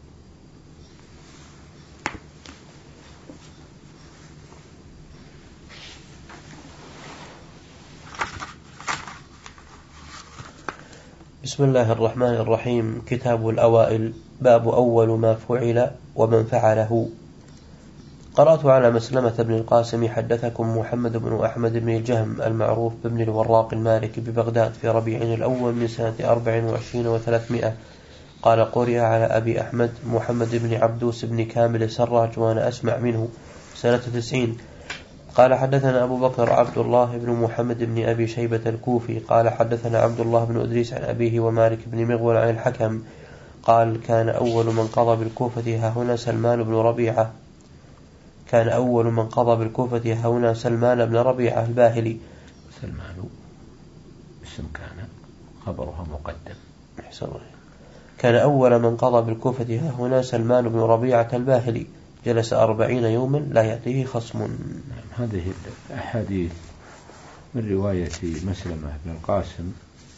Speaker 2: بسم الله الرحمن الرحيم. كتاب الأوائل. باب أول ما فعل ومن فعله. قرأت على مسلمة بن القاسم حدثكم محمد بن أحمد بن الجهم المعروف بابن الوراق المالكي ببغداد في ربيع الأول من سنة أربع وعشرين وثلاثمائة قال قرئ على أبي أحمد محمد بن عبدوس بن كامل السراج وأنا أسمع منه سنة تسعين. قال حدثنا أبو بكر عبد الله بن محمد بن أبي شيبة الكوفي قال حدثنا عبد الله بن أدريس عن أبيه ومالك بن مغول عن الحكم قال كان أول من قضى بالكوفة ها هنا سلمان بن ربيعة كان أول من قضى بالكوفة ها هنا سلمان بن ربيعة الباهلي.
Speaker 1: سلمان اسم كان خبرها مقدم.
Speaker 2: كان أول من قضى بالكوفة ها هنا سلمان بن ربيعة الباهلي جلس أربعين يوما لا يأتيه خصم.
Speaker 1: هذه الأحاديث من رواية مسلمة بن القاسم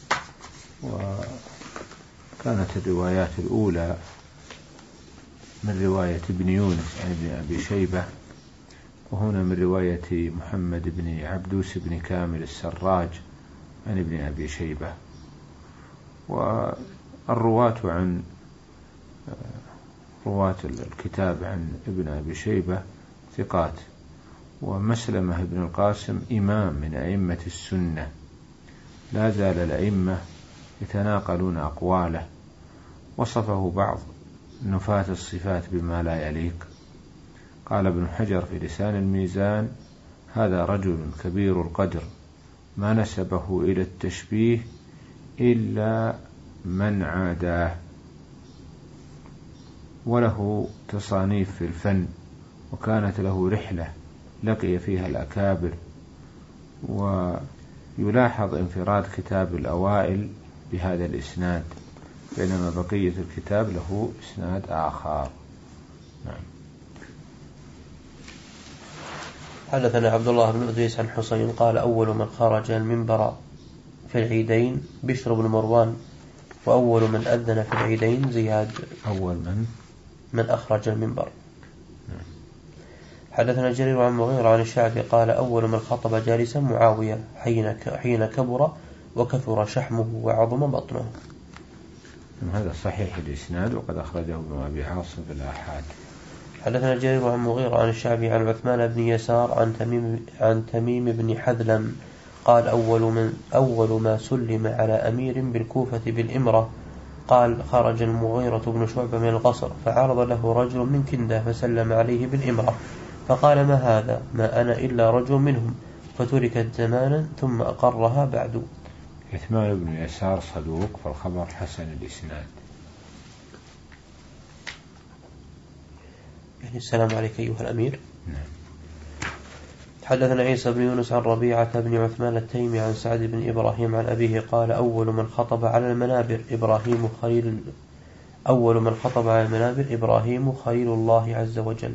Speaker 1: وكانت الروايات الأولى من رواية ابن يونس عن ابن أبي شيبة وهنا من رواية محمد بن عبدوس بن كامل السراج عن ابن أبي شيبة. والرواة عن رواة الكتاب عن ابن أبي شيبة ثقات. ومسلمة بن القاسم إمام من أئمة السنة لا زال الأئمة يتناقلون أقواله. وصفه بعض نفاة الصفات بما لا يليق. قال ابن حجر في لسان الميزان هذا رجل كبير القدر ما نسبه إلى التشبيه إلا من عاداه وله تصانيف في الفن وكانت له رحلة لقي فيها الأكابر. ويلاحظ انفراد كتاب الأوائل بهذا الإسناد بينما بقية الكتاب له إسناد آخر. نعم.
Speaker 2: حدثنا عبد الله بن أدريس عن حسين قال أول من خرج المنبر في العيدين بشر بن مروان وأول من أذن في العيدين زياد.
Speaker 1: أول من
Speaker 2: من أخرج المنبر. حدثنا جرير عن مغيرة عن الشعبي قال أول من خطب جالسا معاوية حين حين كبر وكثر شحمه وعظم بطنه.
Speaker 1: هذا صحيح الإسناد وقد أخرجه ابن أبي عاصم في الآحاد.
Speaker 2: حدثنا جرير عن مغيرة عن الشعبي عن عثمان بن يسار عن تميم عن تميم بن حذلم قال أول من أول ما سلم على أمير بالكوفة بالإمرة قال خرج المغيرة بن شعبة من القصر فعرض له رجل من كندة فسلم عليه بالإمرة فقال ما هذا ما أنا إلا رجل منهم فتركت زمانا ثم أقرها بعد.
Speaker 1: عثمان بن يسار صدوق فالخبر حسن الإسناد.
Speaker 2: يعني السلام عليك أيها الأمير.
Speaker 1: نعم.
Speaker 2: حدثنا عيسى بن يونس عن ربيعة بن عثمان التيمي عن سعد بن إبراهيم عن أبيه قال أول من خطب على المنابر إبراهيم خليل أول من خطب على المنابر إبراهيم خليل الله عز وجل.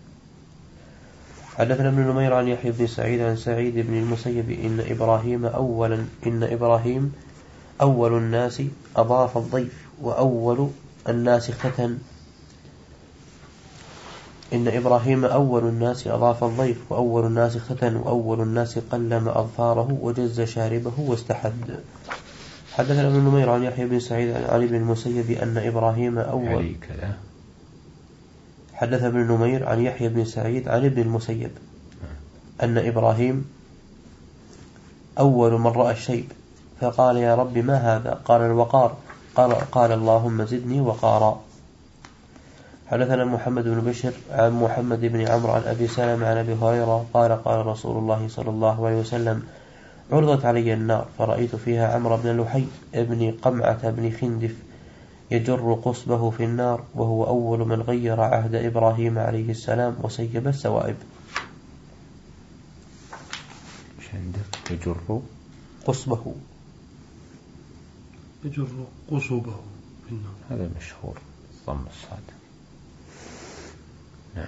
Speaker 2: حدثنا ابن نمير عن يحيى بن سعيد عن سعيد بن المسيب إن إبراهيم أولا إن إبراهيم أول الناس أضاف الضيف وأول الناس ختن إن إبراهيم أول الناس أضاف الضيف وأول الناس ختن وأول الناس قلم أظفاره وجز شاربه واستحد. حدثنا ابن نمير عن يحيى بن سعيد عن علي بن المسيب أن إبراهيم أول حدث ابن نمير عن يحيى بن سعيد عن ابن المسيب أن إبراهيم أول من رأى الشيب فقال يا رب ما هذا قال الوقار قال, قال اللهم زدني وقارا. حدثنا محمد بن بشر عن محمد بن عمرو عن أبي سلمة عن أبي هريرة قال قال رسول الله صلى الله عليه وسلم عرضت علي النار فرأيت فيها عمرو بن لحي ابن قمعة بن خندف يجر قصبه في النار وهو أول من غير عهد إبراهيم عليه السلام وسيب السوائب.
Speaker 1: يجر
Speaker 2: قصبه
Speaker 3: يجر قصبه في النار
Speaker 1: هذا مشهور ضم الصاد. نعم.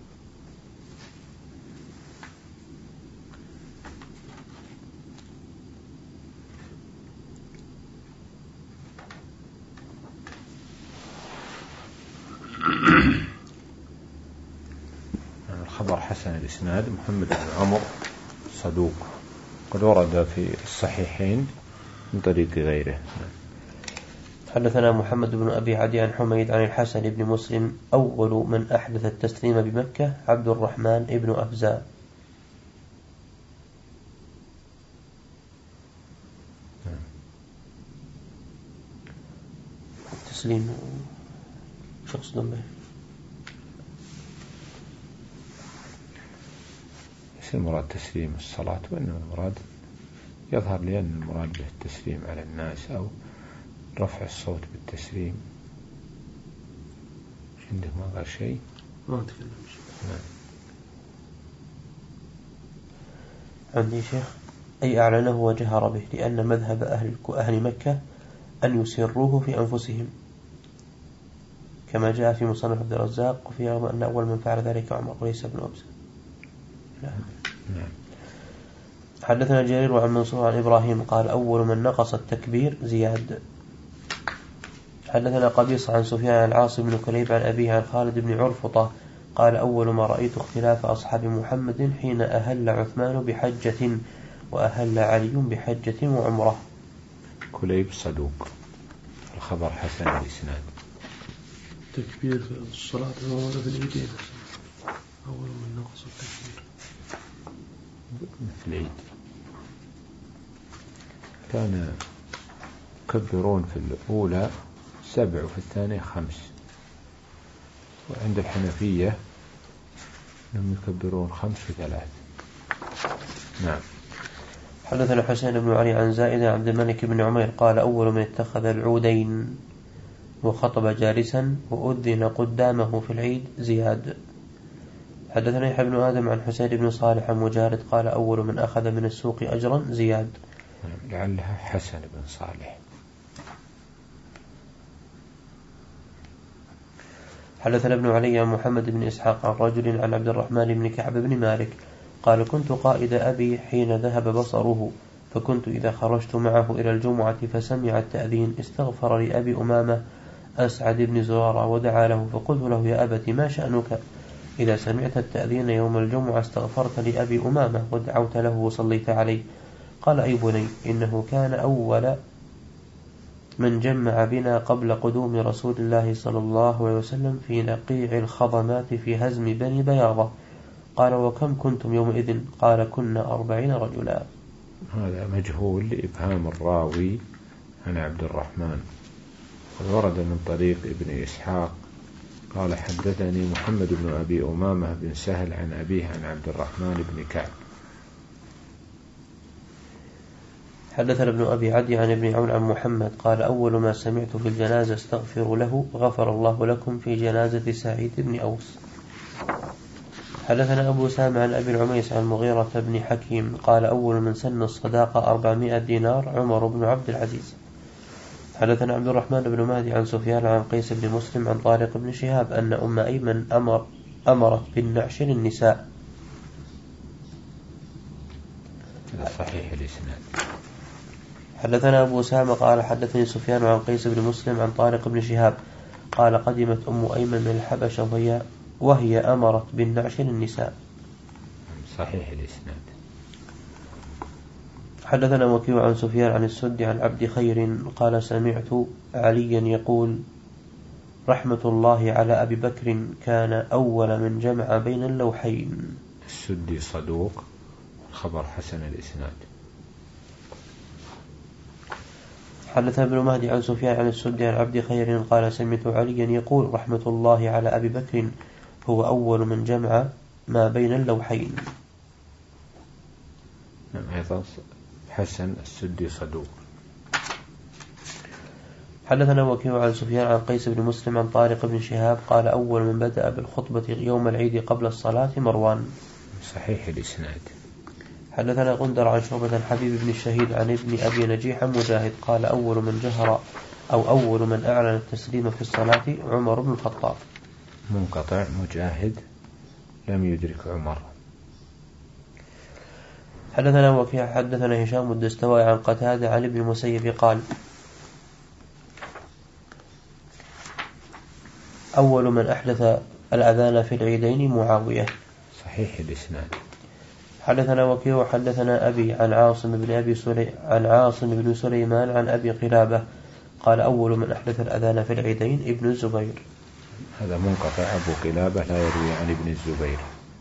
Speaker 1: الخبر حسن الإسناد. محمد بن عمرو صدوق قد ورد في الصحيحين من طريق غيره.
Speaker 2: حدثنا محمد بن أبي عدي عن حميد عن الحسن بن مسلم أول من أحدث التسليم بمكة عبد الرحمن ابن أفزاء. التسليم شخص دمه
Speaker 1: ليس المراد تسليم الصلاة وإنما المراد يظهر لي أن المراد به التسليم على الناس أو رفع الصوت بالتسليم. عندك ما قال شيء؟
Speaker 3: ما تكلم شيء.
Speaker 2: عندي شيخ أي أعلنه وجهر به لأن مذهب أهل أهل مكة أن يسروه في أنفسهم كما جاء في مصنف عبد الرزاق وفي رغم أن أول من فعل ذلك عمر وليس ابن أبزة.
Speaker 1: نعم.
Speaker 2: حدثنا جرير عن منصور عن إبراهيم قال أول من نقص التكبير زياد. حدثنا قبيص عن سفيان عن العاص بن كليب عن أبيه عن خالد بن عرفطة قال أول ما رأيت اختلاف أصحاب محمد حين أهل عثمان بحجة وأهل علي بحجة وعمرة.
Speaker 1: كليب صدوق الخبر حسن الإسناد.
Speaker 3: تكبير في الصلاة ولا في العيدين أول من نقص التكبير
Speaker 1: مثل العيد كان يكبرون في الأولى سبع وفي الثانية خمس وعند الحنفية لم يكبرون خمس في ثلاث. نعم.
Speaker 2: حدثنا حسين بن علي عن زائد عبد الملك بن عمير قال أول من اتخذ العودين وخطب جالسا وأذن قدامه في العيد زياد. حدثنا يحيى بن آدم عن حسين بن صالح مجارد قال أول من أخذ من السوق أجرا زياد.
Speaker 1: لعلها حسن بن صالح.
Speaker 2: حدثنا ابن علي عن محمد بن إسحاق عن رجل عن عبد الرحمن بن كعب بن مالك قال كنت قائد أبي حين ذهب بصره فكنت إذا خرجت معه إلى الجمعة فسمع التأذين استغفر لأبي أمامة أسعد بن زرارة ودعا له فقلت له يا أبت ما شأنك إذا سمعت التأذين يوم الجمعة استغفرت لأبي أمامة ودعوت له وصليت عليه. قال أي بني إنه كان أول من جمع بنا قبل قدوم رسول الله صلى الله عليه وسلم في نقيع الخضمات في هزم بني بياضة. قال وكم كنتم يومئذ؟ قال كنا أربعين رجلا.
Speaker 1: هذا مجهول لإبهام الراوي عن عبد الرحمن. ورد من طريق ابن إسحاق قال حدثني محمد بن أبي أمامة بن سهل عن أبيه عن عبد الرحمن بن كعب.
Speaker 2: حدثنا ابن أبي عدي عن ابن عون عن محمد قال أول ما سمعت في الجنازة استغفر له غفر الله لكم في جنازة سعيد بن أوس. حدثنا أبو سامع عن أبي العميس عن مغيرة بن حكيم قال أول من سن الصداقة أربعمائة دينار عمر بن عبد العزيز. حدثنا عبد الرحمن بن مهدي عن سفيان عن قيس بن مسلم عن طارق بن شهاب أن أم أيمن أمر أمرت بالنعش للنساء.
Speaker 1: صحيح الإسناد.
Speaker 2: حدثنا أبو سامة قال حدثني سفيان عن قيس بن مسلم عن طارق بن شهاب قال قدمت أم أيمن من الحبشة وهي, وهي أمرت بالنعش للنساء.
Speaker 1: صحيح الإسناد.
Speaker 2: حدثنا وكيع عن سفيان عن السد عن عبد خير قال سمعت عليا يقول رحمة الله على أبي بكر كان أول من جمع بين اللوحين.
Speaker 1: السدي صدوق، خبر حسن الإسناد.
Speaker 2: حدثنا ابن مهدي عن سفيان عن السد عن عبد خير قال سمعت عليا يقول رحمة الله على أبي بكر هو أول من جمع ما بين اللوحين.
Speaker 1: نعم أيضا حسن السدي صدوق.
Speaker 2: حدثنا وكيع عن سفيان عن قيس بن مسلم عن طارق بن شهاب قال أول من بدأ بالخطبة يوم العيد قبل الصلاة مروان.
Speaker 1: صحيح الإسناد.
Speaker 2: حدثنا غندر عن شعبة عن حبيب بن الشهيد عن ابن أبي نجيح مجاهد قال أول من جهر أو أول من أعلن التسليم في الصلاة عمر بن الخطاب.
Speaker 1: منقطع مجاهد لم يدرك عمر.
Speaker 2: حدثنا وكيع حدثنا هشام الدستوائي عن قتادة عن ابن المسيب قال أول من أحدث الأذان في العيدين معاوية.
Speaker 1: صحيح الإسناد.
Speaker 2: حدثنا وكيع حدثنا أبي عن عاصم بن أبي سلي... عن عاصم بن سليمان عن أبي قلابة قال أول من أحدث الأذان في العيدين ابن الزبير.
Speaker 1: هذا منقطع، أبو قلابة لا يروي عن ابن الزبير.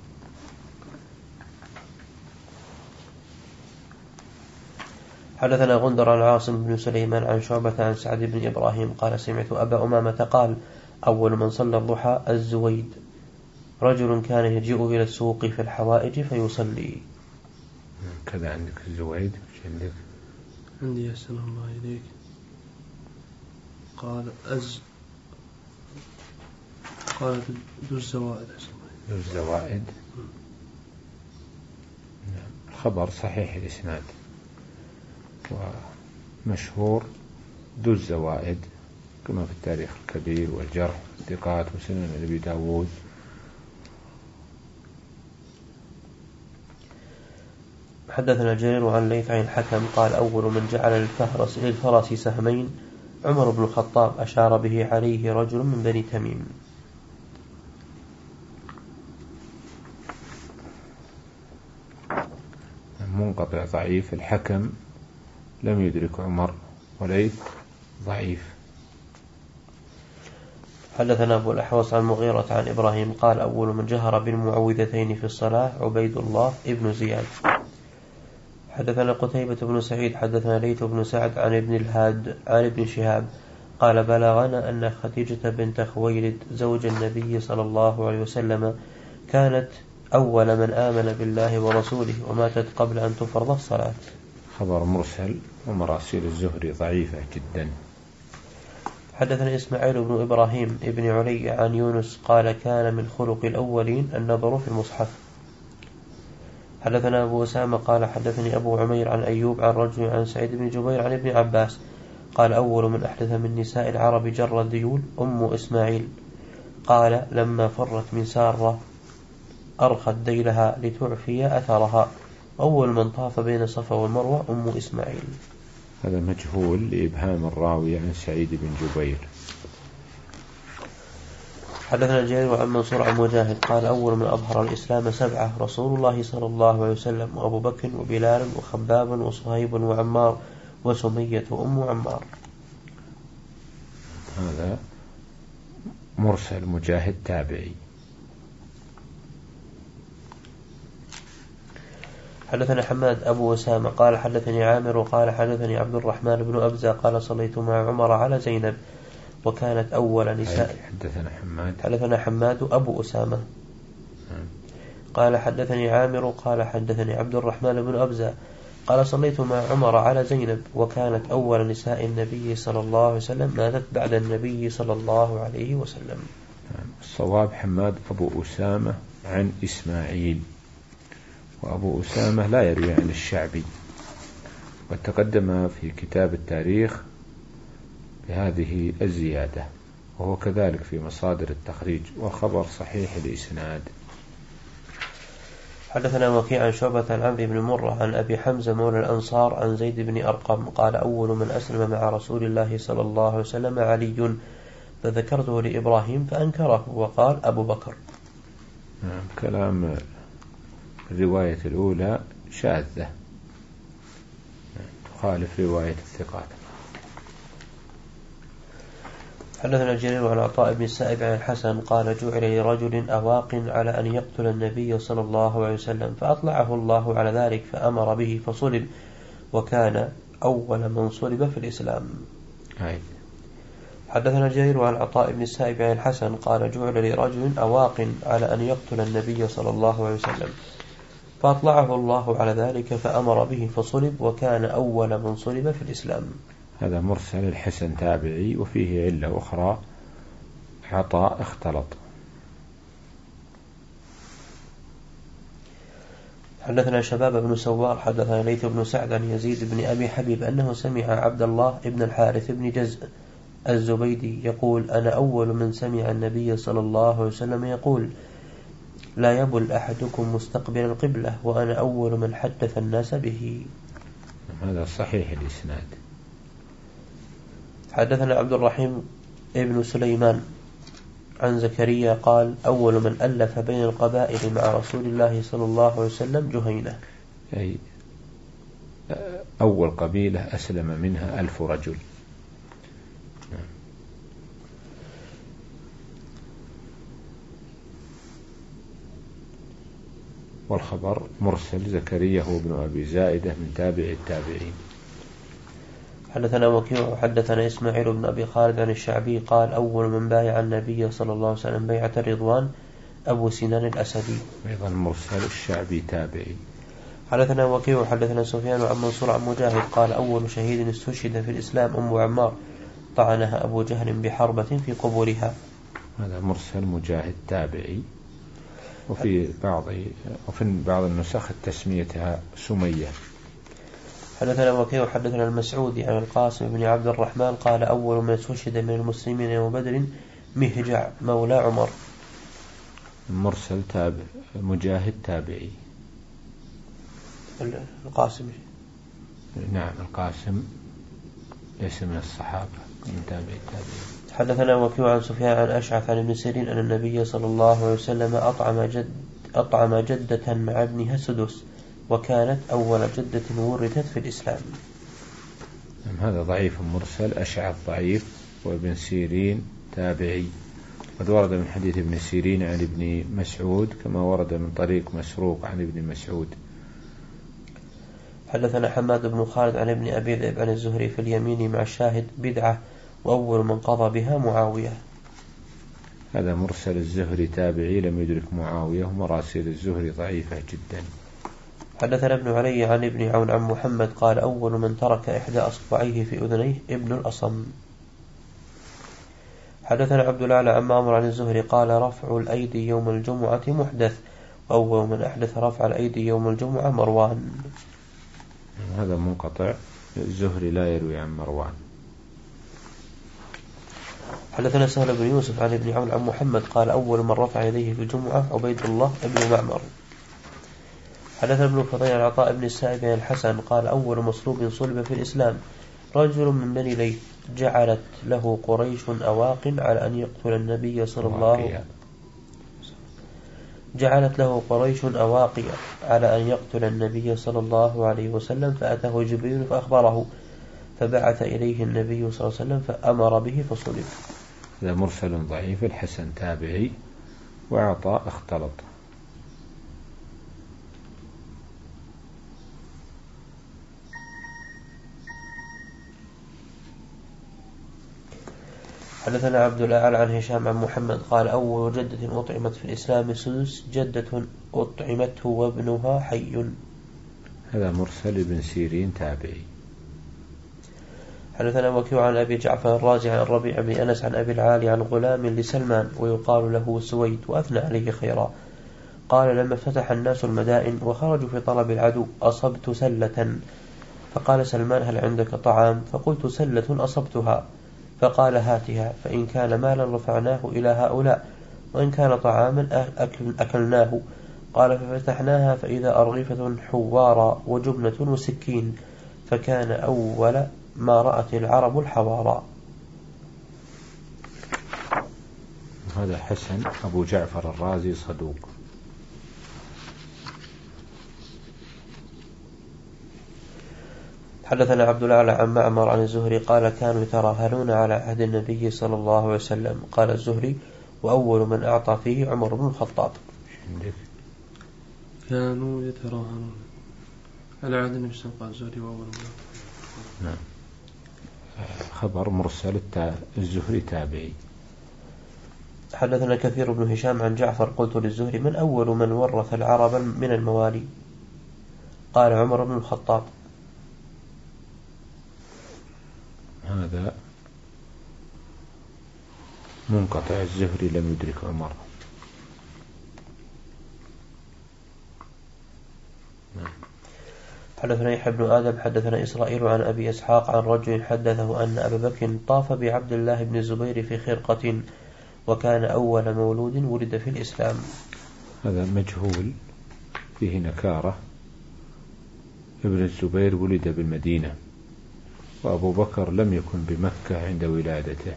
Speaker 2: حدثنا غندر عن عاصم بن سليمان عن شعبة عن سعد بن إبراهيم قال سمعت أبا أمامة قال أول من صلى الضحى الزويد رجل كان يجيء إلى السوق في الحوائج فيصلي.
Speaker 1: كذا عندك الزويد؟ مش عندك؟
Speaker 3: عندي أحسن الله إليك. قال أز قال ذو الزوائد.
Speaker 1: ذو الزوائد. الخبر صحيح الإسناد ومشهور ذو الزوائد كما في التاريخ الكبير والجرح والثقات وسنن أبي داود.
Speaker 2: حدثنا جرير عن ليث عن الحكم قال أول من جعل للفرس للفرس سهمين عمر بن الخطاب أشار به عليه رجل من بني تميم.
Speaker 1: منقطع ضعيف. الحكم لم يدرك عمر، وليث ضعيف.
Speaker 2: حدثنا أبو الأحوص عن مغيرة عن إبراهيم قال أول من جهر بالمعوذتين في الصلاة عبيد الله ابن زياد. حدثنا قتيبة بن سعيد حدثنا ليث بن سعد عن ابن الهاد عن ابن شهاب قال بلغنا أن خديجة بنت خويلد زوج النبي صلى الله عليه وسلم كانت أول من آمن بالله ورسوله وماتت قبل أن تفرض الصلاة.
Speaker 1: خبر مرسل، ومراسيل الزهري ضعيفة جدا.
Speaker 2: حدثنا إسماعيل بن إبراهيم ابن علي عن يونس قال كان من خلق الأولين النظر في المصحف. حدثنا أبو أسامة قال حدثني أبو عمير عن أيوب عن رجل عن سعيد بن جبير عن ابن عباس قال أول من أحدث من نساء العرب جر الذيول أم إسماعيل قال لما فرت من سارة أرخت ذيلها لتعفي أثرها. أول من طاف بين الصفا والمروة أم إسماعيل.
Speaker 1: هذا مجهول لإبهام الراوي عن سعيد بن جبير.
Speaker 2: حدثنا جرير وعن منصور عن مجاهد قال أول من أظهر الإسلام سبعة: رسول الله صلى الله عليه وسلم وأبو بكر وبلال وخباب وصهيب وعمار وسمية وأم عمار.
Speaker 1: هذا مرسل مجاهد تابعي.
Speaker 2: حدثنا حماد أبو أسامة قال حدثني عامر وقال حدثني عبد الرحمن بن أبزة قال صليت مع عمر على زينب وكانت أول نساء.
Speaker 1: حدثنا حماد
Speaker 2: حدثنا حماد أبو أسامة قال حدثني عامر قال حدثني عبد الرحمن بن أبزة قال صليت مع عمر على زينب وكانت أول نساء النبي صلى الله عليه وسلم ماتت بعد النبي صلى الله عليه وسلم.
Speaker 1: الصواب حماد أبو أسامة عن إسماعيل، وأبو أسامة لا يروي عن الشعبي، وتقدم في كتاب التاريخ بهذه الزيادة، وهو كذلك في مصادر التخريج، وخبر صحيح الإسناد.
Speaker 2: حدثنا وكيع عن شعبة عن عمرو بن مرة عن أبي حمزة مولى الأنصار عن زيد بن أرقم قال أول من أسلم مع رسول الله صلى الله عليه وسلم علي، فذكرته لإبراهيم فأنكره وقال أبو بكر.
Speaker 1: نعم، كلام الرواية الأولى شاذة تخالف رواية الثقات.
Speaker 2: حدثنا جرير عن عطاء بن السائب عن الحسن قال جعل لرجل أواق على أن يقتل النبي صلى الله عليه وسلم فأطلعه الله على ذلك فأمر به فصلب وكان أول من صلب في الإسلام.
Speaker 1: هاي.
Speaker 2: حدثنا جرير عن عطاء بن السائب عن الحسن قال جعل لرجل أواق على أن يقتل النبي صلى الله عليه وسلم فأطلعه الله على ذلك فأمر به فصلب وكان أول من صلب في الإسلام.
Speaker 1: هذا مرسل الحسن تابعي، وفيه علة أخرى عطاء اختلط.
Speaker 2: حدثنا شباب بن سوار حدثنا ليث بن سعد عن يزيد بن أبي حبيب أنه سمع عبد الله بن الحارث بن جزء الزبيدي يقول أنا أول من سمع النبي صلى الله عليه وسلم يقول لا يبل أحدكم مستقبل القبلة وأنا أول من حدث الناس به.
Speaker 1: هذا صحيح الإسناد.
Speaker 2: حدثنا عبد الرحيم ابن سليمان عن زكريا قال أول من ألف بين القبائل مع رسول الله صلى الله عليه وسلم جهينة،
Speaker 1: أي أول قبيلة أسلم منها ألف رجل. والخبر مرسل زكريا هو ابن أبي زائدة من تابع التابعين.
Speaker 2: حدثنا وكيع حدثنا إسماعيل بن أبي خالد عن الشعبي قال أول من بايع النبي صلى الله عليه وسلم بيعة الرضوان أبو سنان الأسدي.
Speaker 1: أيضا مرسل الشعبي تابعي.
Speaker 2: حدثنا وكيع حدثنا سفيان عن منصور عن مجاهد قال أول شهيد استشهد في الإسلام أم عمار طعنها أبو جهل بحربة في قبورها.
Speaker 1: هذا مرسل مجاهد تابعي، وفي بعض وفي بعض النسخ تسميتها سمية.
Speaker 2: حدثنا وكيع حدثنا المسعودي عن القاسم بن عبد الرحمن قال أول من استشهد من المسلمين يوم بدر مهجع مولى عمر.
Speaker 1: مرسل تابع مجاهد تابعي.
Speaker 2: القاسم
Speaker 1: نعم القاسم ليس من الصحابة، من تابع التابعين.
Speaker 2: حدثنا وكيع عن سفيان عن أشعث عن ابن سيرين أن النبي صلى الله عليه وسلم أطعم جد أطعم جدة مع ابنها سدس وكانت أول جدة ورثت في الإسلام.
Speaker 1: هذا ضعيف مرسل. أشعث ضعيف، وابن سيرين تابعي، قد ورد من حديث ابن سيرين عن ابن مسعود كما ورد من طريق مسروق عن ابن مسعود.
Speaker 2: حدثنا حماد بن خالد عن ابن أبي ذئب عن الزهري في اليمين مع الشاهد بدعة وأول من قضى بها معاوية.
Speaker 1: هذا مرسل الزهري تابعي لم يدرك معاوية، ومراسيل الزهري ضعيفة جدا.
Speaker 2: حدثنا ابن علي عن ابن عون عن محمد قال أول من ترك إحدى أصبعيه في أذنيه ابن الأصم. حدثنا عبد الأعلى عن معمر عن الزهري قال رفع الأيدي يوم الجمعة محدث، وأول من أحدث رفع الأيدي يوم الجمعة مروان.
Speaker 1: هذا منقطع، الزهري لا يروي عن مروان.
Speaker 2: حدثنا سهل بن يوسف عن ابن عون عن محمد قال أول من رفع يديه في الجمعة عبيد الله ابن معمر. حدثنا ابن فضيل عن عطاء بن السائب عن الحسن قال أول مصلوب صلب في الإسلام رجل من بني ليث جعلت له قريش أواق على أن يقتل النبي صلى الله عليه وسلم جعلت له قريش أواقي على أن يقتل النبي صلى الله عليه وسلم، فأتاه جبريل فأخبره، فبعث إليه النبي صلى الله عليه وسلم فأمر به فصلب.
Speaker 1: هذا مرسل ضعيف. الحسن تابعي وعطاء اختلط.
Speaker 2: حدثنا عبد الأعلى عن هشام عن محمد قال أول جدة أطعمت في الإسلام سدس جدة أطعمته وابنها حي.
Speaker 1: هذا مرسل بن سيرين تابعي.
Speaker 2: حدثنا وكيع عن أبي جعفر الرازي عن الربيع بن أنس عن أبي العالي عن غلام لسلمان ويقال له سويد وأثنى عليه خيرا قال لما فتح الناس المدائن وخرجوا في طلب العدو أصبت سلة، فقال سلمان هل عندك طعام؟ فقلت سلة أصبتها، فقال هاتها، فإن كان مالا رفعناه إلى هؤلاء، وإن كان طعاما أكل أكلناه. قال ففتحناها فإذا أرغفة حوارا وجبنة وسكين، فكان أول ما رأت العرب الحوارى.
Speaker 1: هذا حسن. أبو جعفر الرازي صدوق.
Speaker 2: حدثنا عبد الأعلى عن معمر عن الزهري قال كانوا يتراهنون على عهد النبي صلى الله عليه وسلم. قال الزهري وأول من أعطى فيه عمر بن الخطاب.
Speaker 3: كانوا يتراهنون على عهد النبي صلى الله عليه وسلم. الزهري وأول من.
Speaker 1: نعم. خبر مرسل الزهري تابعي.
Speaker 2: حدثنا كثير بن هشام عن جعفر قلت للزهري من أول من ورث العرب من الموالي؟ قال عمر بن الخطاب.
Speaker 1: هذا منقطع. الزهري لم يدرك عمر.
Speaker 2: حدثنا يحيى بن آدم حدثنا إسرائيل عن أبي إسحاق عن رجل حدثه أن أبا بكر طاف بعبد الله بن الزبير في خرقة وكان أول مولود ولد في الإسلام.
Speaker 1: هذا مجهول فيه نكارة. ابن الزبير ولد بالمدينة، وأبو بكر لم يكن بمكة عند ولادته.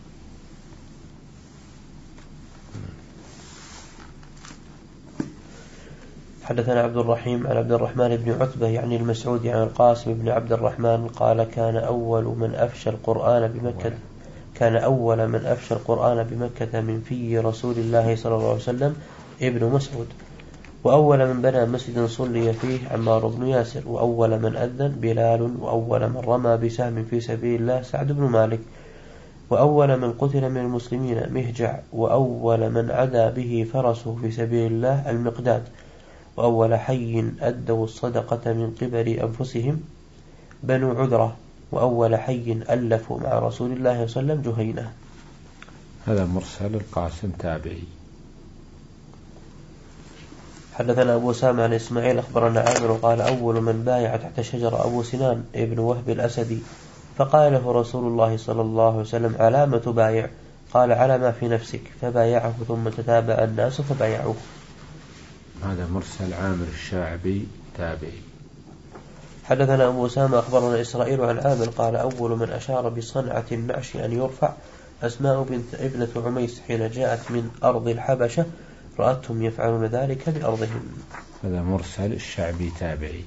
Speaker 2: حدثنا عبد الرحيم عن عبد الرحمن بن عتبة يعني المسعودي عن القاسم بن عبد الرحمن قال كان أول من أفشى القرآن بمكة كان أول من أفشى القرآن بمكة من في رسول الله صلى الله عليه وسلم ابن مسعود، وأول من بنى مسجدا صلي فيه عمار بن ياسر، وأول من أذن بلال، وأول من رمى بسهم في سبيل الله سعد بن مالك، وأول من قتل من المسلمين مهجع، وأول من عدا به فرسه في سبيل الله المقداد، وأول حي أدوا الصدقة من قبل أنفسهم بنو عذرة، وأول حي ألفوا مع رسول الله صلى الله عليه وسلم جهينة.
Speaker 1: هذا مرسل القاسم تابعي.
Speaker 2: حدثنا أبو سامع عن إسماعيل أخبرنا عامر قال أول من بايع تحت شجر أبو سنان ابن وهب الأسدي، فقال له رسول الله صلى الله عليه وسلم على ما تبايع؟ قال على ما في نفسك، فبايعه ثم تتابع الناس فبايعوه.
Speaker 1: هذا مرسل عامر الشاعبي تابعي.
Speaker 2: حدثنا أبو سامع أخبرنا إسرائيل عن عامر قال أول من أشار بصنعة النعش أن يرفع أسماء بنت ابنة عميس حين جاءت من أرض الحبشة رأتهم يفعلون ذلك بأرضهم.
Speaker 1: هذا مرسل الشعبي تابعي.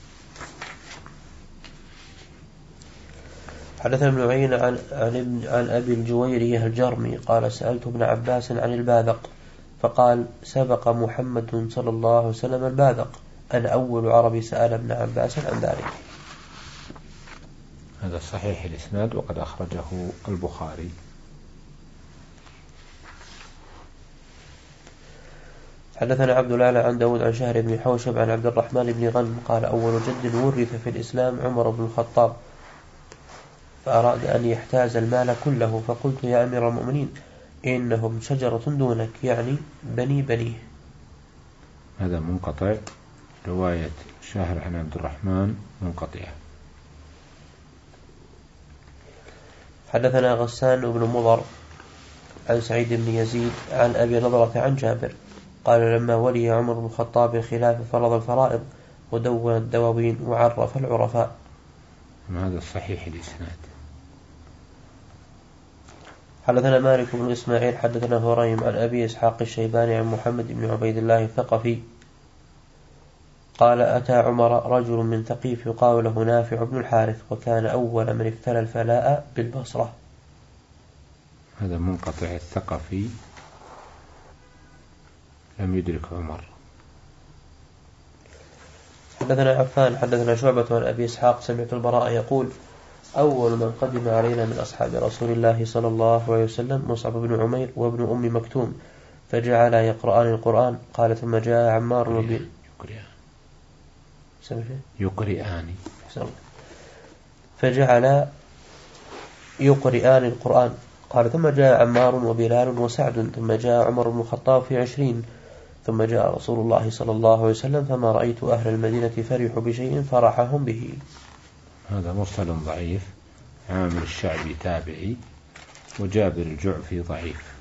Speaker 2: حدثنا ابن عيينة عن, عن, عن أبي الجويرية الجرمي قال سألت ابن عباس عن الباذق فقال سبق محمد صلى الله عليه وسلم الباذق، أنا أول عربي سأل ابن عباس عن ذلك.
Speaker 1: هذا صحيح الإسناد وقد أخرجه البخاري.
Speaker 2: حدثنا عبد الأعلى عن داود عن شهر بن حوشب عن عبد الرحمن بن غنم قال أول جد ورث في الإسلام عمر بن الخطاب، فأراد أن يحتاز المال كله، فقلت يا أمير المؤمنين إنهم شجرة دونك، يعني بني بنيه.
Speaker 1: هذا منقطع. رواية شهر عن عبد الرحمن منقطعة.
Speaker 2: حدثنا غسان بن مضر عن سعيد بن يزيد عن أبي نضرة عن جابر قال لما ولي عمر بن الخطاب الخلافة فرض الفرائض ودون الدواوين وعرف العرفاء.
Speaker 1: هذا صحيح الإسناد.
Speaker 2: حدثنا مالك بن إسماعيل حدثنا هريم عن أبي إسحاق الشيباني عن محمد بن عبيد الله الثقفي قال أتى عمر رجل من ثقيف يقال له نافع بن الحارث وكان أول من افتلى الفلاء بالبصرة.
Speaker 1: هذا منقطع الثقفي لم يدرك عمر.
Speaker 2: حدثنا عفان حدثنا شعبة عن أبي إسحاق سمعت البراء يقول أول من قدم علينا من أصحاب رسول الله صلى الله عليه وسلم مصعب بن عمير وابن أم مكتوم فجعل يقرآن القرآن. قال ثم جاء عمار وبي
Speaker 1: يقرئان
Speaker 2: فجعل يقرئان القرآن. قال ثم جاء عمار وبلال وسعد ثم جاء عمر بن الخطاب في عشرين ثم جاء رسول الله صلى الله عليه وسلم فما رأيت أهل المدينة فرحوا بشيء فرحهم به.
Speaker 1: هذا مرسل ضعيف. عامر الشعبي تابعي وجابر الجعفي ضعيف.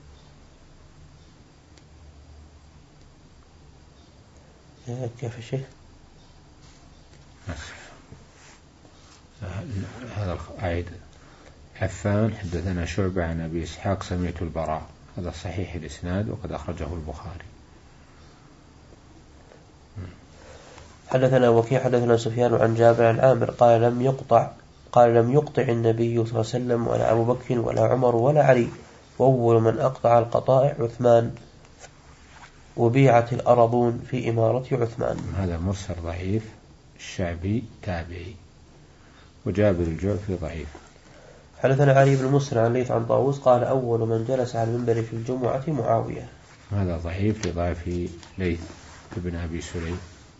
Speaker 2: كيف الشيخ؟
Speaker 1: هذا أعيد. عفان حدثنا شعبة عن أبي إسحاق سمعت البراء. هذا صحيح الإسناد وقد أخرجه البخاري.
Speaker 2: حدثنا وكيع حدثنا سفيان عن جابر عن عامر قال لم يقطع قال لم يقطع النبي صلى الله عليه وسلم ولا أبو بكر ولا عمر ولا علي وأول من أقطع القطائع عثمان وبيعت الأرضون في إمارة عثمان.
Speaker 1: هذا مرسل ضعيف. الشعبي تابعي وجابر الجعفي ضعيف.
Speaker 2: حدثنا علي بن مسر عن ليث عن طاووس قال أول من جلس على المنبر في الجمعة معاوية.
Speaker 1: هذا ضعيف لضعف ليث بن أبي سليم.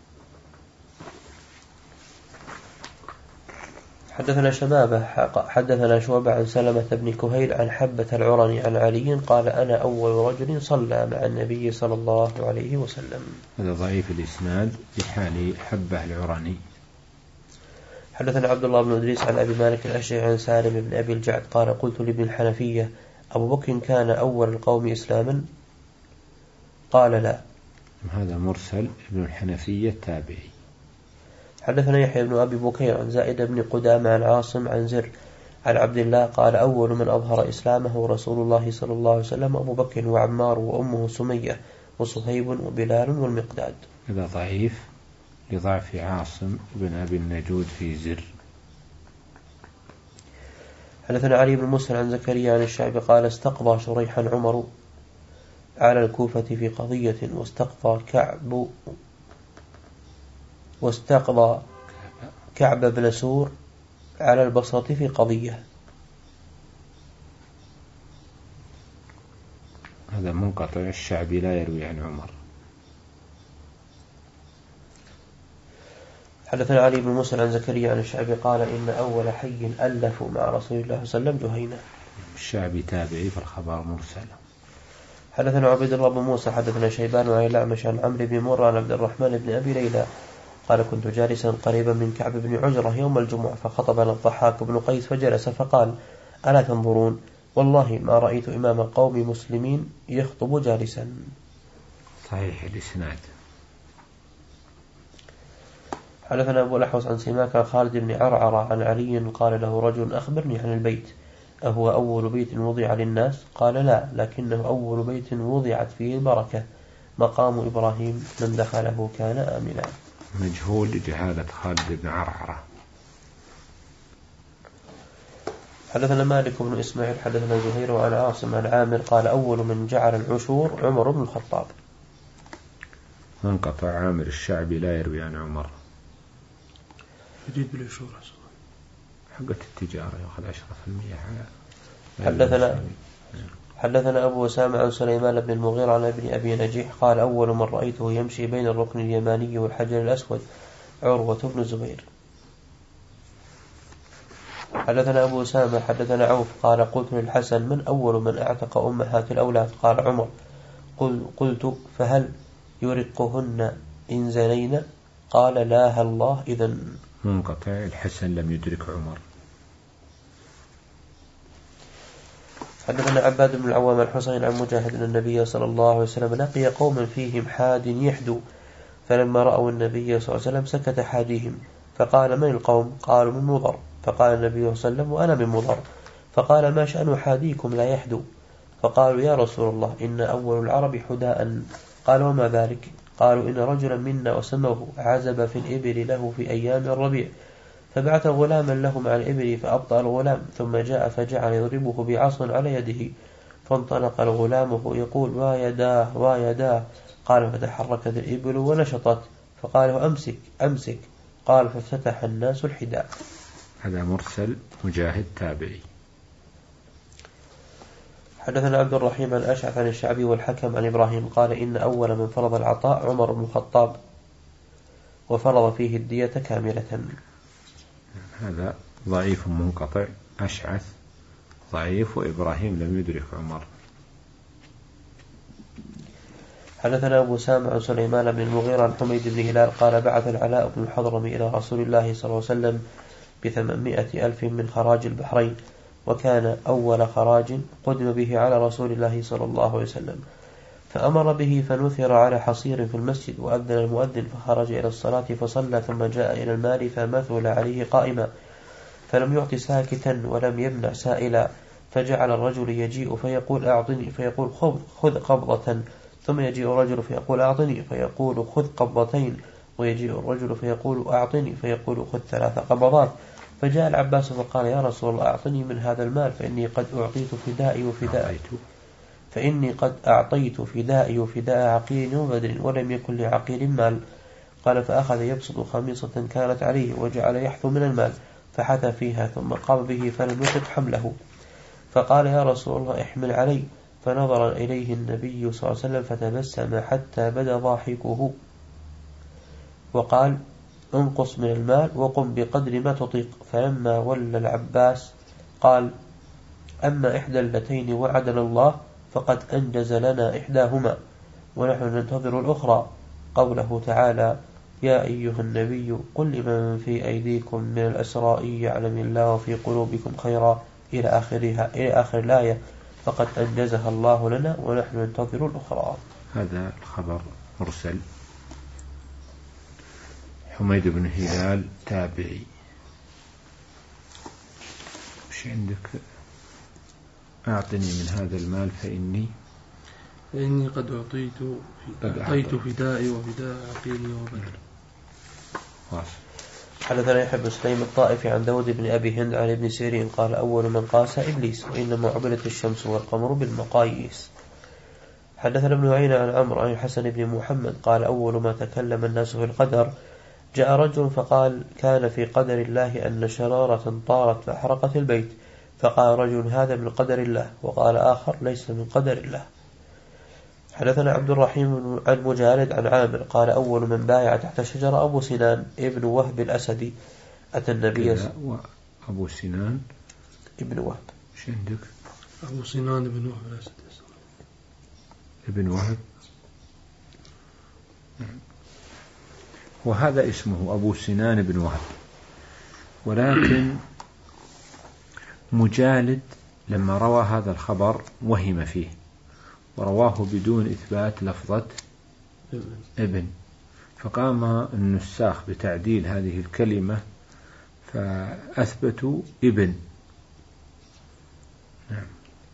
Speaker 2: حدثنا شبابة حدثنا شعبة عن سلمة بن كهيل عن حبة العرني عن علي قال أنا أول رجل صلى مع النبي صلى الله عليه وسلم.
Speaker 1: هذا ضعيف الإسناد بحال حبة العرني.
Speaker 2: حدثنا عبد الله بن إدريس عن أبي مالك الأشعري عن سالم بن أبي الجعد قال قلت لابن الحنفية أبو بكر كان أول القوم إسلاما قال لا.
Speaker 1: هذا مرسل. ابن الحنفية تابعي.
Speaker 2: حدثنا يحيى بن أبي بكير عن زائد بن قدامة عن عاصم عن زر عن عبد الله قال أول من أظهر إسلامه رسول الله صلى الله عليه وسلم أبو بكر وعمار وأمه سمية وصهيب وبلال والمقداد.
Speaker 1: هذا ضعيف لضعف عاصم بن أبي النجود في زر.
Speaker 2: حدثنا علي بن مسهر عن زكريا عن الشعبي قال استقضى شريحا عمر على الكوفة في قضية واستقضى كعب واستقضى كعب بن سور على البصرة في قضية.
Speaker 1: هذا منقطع. الشعبي لا يروي عن عمر.
Speaker 2: حدثنا علي بن مسهر عن زكريا عن الشعبي قال إن أول حي ألفوا مع رسول الله صلى الله عليه وسلم جهينة.
Speaker 1: الشعبي تابعي فالخبر مرسل.
Speaker 2: حدثنا عبيد الله بن موسى حدثنا شيبان وعن الأعمش عن عمرو بن مرة عن عبد الرحمن بن أبي ليلى قال كنت جالسا قريبا من كعب بن عجرة يوم الجمعة فخطبنا الضحاك بن قيس فجلس فقال ألا تنظرون والله ما رأيت إمام قوم مسلمين يخطب جالسا.
Speaker 1: صحيح الإسناد.
Speaker 2: حدثنا أبو الأحوص عن سماك عن خالد بن عرعر عن علي قال له رجل أخبرني عن البيت أهو أول بيت وضع للناس قال لا لكنه أول بيت وضعت فيه البركة مقام إبراهيم من دخله كان آمنا.
Speaker 1: مجهول لجهالة خالد بن عرعرة.
Speaker 2: حدثنا مالك بن إسماعيل حدثنا زهير عن عاصم عن عامر قال أول من جعل العشور عمر بن الخطاب.
Speaker 1: منقطع. عامر الشعبي لا يروي عن عمر.
Speaker 3: يريد بالعشور
Speaker 1: حقة التجارة يأخذ عشرة في المية.
Speaker 2: حدثنا حدثنا أبو أسامة عن سليمان بن المغيرة عن ابن أبي نجيح قال أول من رأيته يمشي بين الركن اليماني والحجر الأسود عروة بن الزبير. حدثنا أبو أسامة حدثنا عوف قال قلت للحسن من أول من أعتق أمهات الأولاد قال عمر. قلت فهل يرقهن إن زنين قال لا الله إذن.
Speaker 1: منقطع. الحسن لم يدرك عمر.
Speaker 2: حدثنا عباد بن العوام الحسين عن مجاهد أن النبي صلى الله عليه وسلم لقي قوما فيهم حاد يحدو فلما رأوا النبي صلى الله عليه وسلم سكت حاديهم فقال من القوم؟ قالوا من مضر. فقال النبي صلى الله عليه وسلم وأنا من مضر. فقال ما شأن حاديكم لا يحدو؟ فقالوا يا رسول الله إن أول العرب حداء. قال وما ذلك؟ قالوا إن رجلا منا وسمه عزب في الإبل له في أيام الربيع، فبعث غلاما له مع الإبل فأبطأ الغلام، ثم جاء فجعل يضربه بعص على يده، فانطلق الغلام يقول ويداه ويداه. قال فتحركت الإبل ونشطت، فقال أمسك أمسك. قال فافتتح الناس الحداء.
Speaker 1: هذا مرسل مجاهد تابعي.
Speaker 2: حدثنا عبد الرحيم عن أشعث عن الشعبي والحكم عن إبراهيم قال إن أول من فرض العطاء عمر بن الخطاب، وفرض فيه الدية كاملة.
Speaker 1: هذا ضعيف منقطع، أشعث ضعيف، وإبراهيم لم يدرك عمر.
Speaker 2: حدثنا أبو سامع عن سليمان بن المغيرة عن حميد بن هلال قال بعث العلاء بن الحضرمي إلى رسول الله صلى الله عليه وسلم بثمانمائة ألف من خراج البحرين، وكان أول خراج قدم به على رسول الله صلى الله عليه وسلم، فأمر به فنثر على حصير في المسجد، وأذن المؤذن فخرج إلى الصلاة فصلى، ثم جاء إلى المال فمثل عليه قائما، فلم يعط ساكتا ولم يمنع سائلا، فجعل الرجل يجيء فيقول أعطني، فيقول خذ قبضة، ثم يجيء الرجل فيقول أعطني، فيقول خذ قبضتين، ويجيء الرجل فيقول أعطني، فيقول خذ ثلاث قبضات. فجاء العباس فقال يا رسول الله أعطني من هذا المال فإني قد أعطيت فدائي وفداء فإني قد أعطيت فدائي وفداء عقيل وبدر ولم يكن لعقيل مال. قال فأخذ يبسط خميصة كانت عليه وجعل يحث من المال، فحثى فيها ثم قام به فلم يطق حمله، فقال يا رسول الله احمل علي، فنظر إليه النبي صلى الله عليه وسلم فتبسم حتى بدا ضاحكه، وقال انقص من المال وقم بقدر ما تطيق. فلما ولى العباس قال أما إحدى اللتين وعدنا الله فقد أنجز لنا إحداهما ونحن ننتظر الأخرى، قوله تعالى يا أيها النبي قل لمن في أيديكم من الأسرى يعلم الله في قلوبكم خيرا إلى آخرها إلى آخر الآية، فقد أنجزها الله لنا ونحن ننتظر الأخرى.
Speaker 1: هذا الخبر مرسل. حميد بن هلال تابعي. وش عندك؟ أعطني من هذا المال فإني
Speaker 3: فإني قد أعطيت قد أعطيت فدائي وفداء عقيلي وبدر.
Speaker 2: حدثنا يحيى بن سليم الطائفي عن داود بن أبي هند عن ابن سيرين قال أول من قاس إبليس، وإنما عبدت الشمس والقمر بالمقاييس. حدثنا ابن عيينة عن عمرو عن الحسن بن محمد قال أول ما تكلم الناس في القدر جاء رجل فقال كان في قدر الله أن شرارة طارت فأحرقت البيت، فقال رجل هذا من قدر الله، وقال آخر ليس من قدر الله. حدثنا عبد الرحيم عن مجالد عن عامر قال أول من بايع تحت شجرة أبو سنان ابن وهب الأسدي أتى النبي
Speaker 1: أبو سنان
Speaker 2: ابن وهب.
Speaker 1: ايش عندك؟
Speaker 3: أبو سنان ابن وهب الأسدي
Speaker 1: ابن وهب، وهذا اسمه أبو سنان بن وهب، ولكن مجالد لما روى هذا الخبر وهم فيه ورواه بدون إثبات لفظة ابن، فقام النساخ بتعديل هذه الكلمة فأثبتوا ابن. نعم.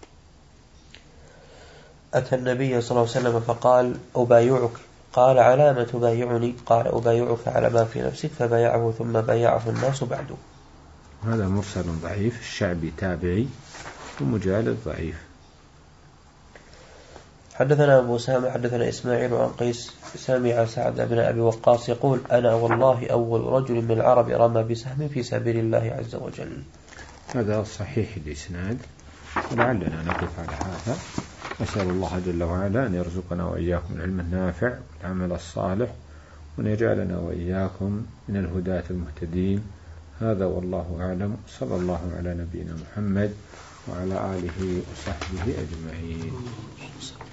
Speaker 2: أتى النبي صلى الله عليه وسلم فقال أبايعك، قال على ما تبايعني؟ قال أبايعك على ما في نفسك، فبايعه ثم بايعه الناس بعده.
Speaker 1: هذا مرسل ضعيف. الشعبي تابعي ومجالد ضعيف.
Speaker 2: حدثنا أبو سامع حدثنا إسماعيل عن قيس سمع سعد بن أبي وقاص يقول أنا والله أول رجل من العرب رمى بسهم في سبيل الله عز وجل.
Speaker 1: هذا صحيح الإسناد، ولعلنا نقف على هذا. أسأل الله جل وعلا أن يرزقنا وإياكم العلم النافع والعمل الصالح، وأن يجعلنا وإياكم من الهداة المهتدين. هذا والله أعلم. صلى الله على نبينا محمد وعلى آله وصحبه أجمعين.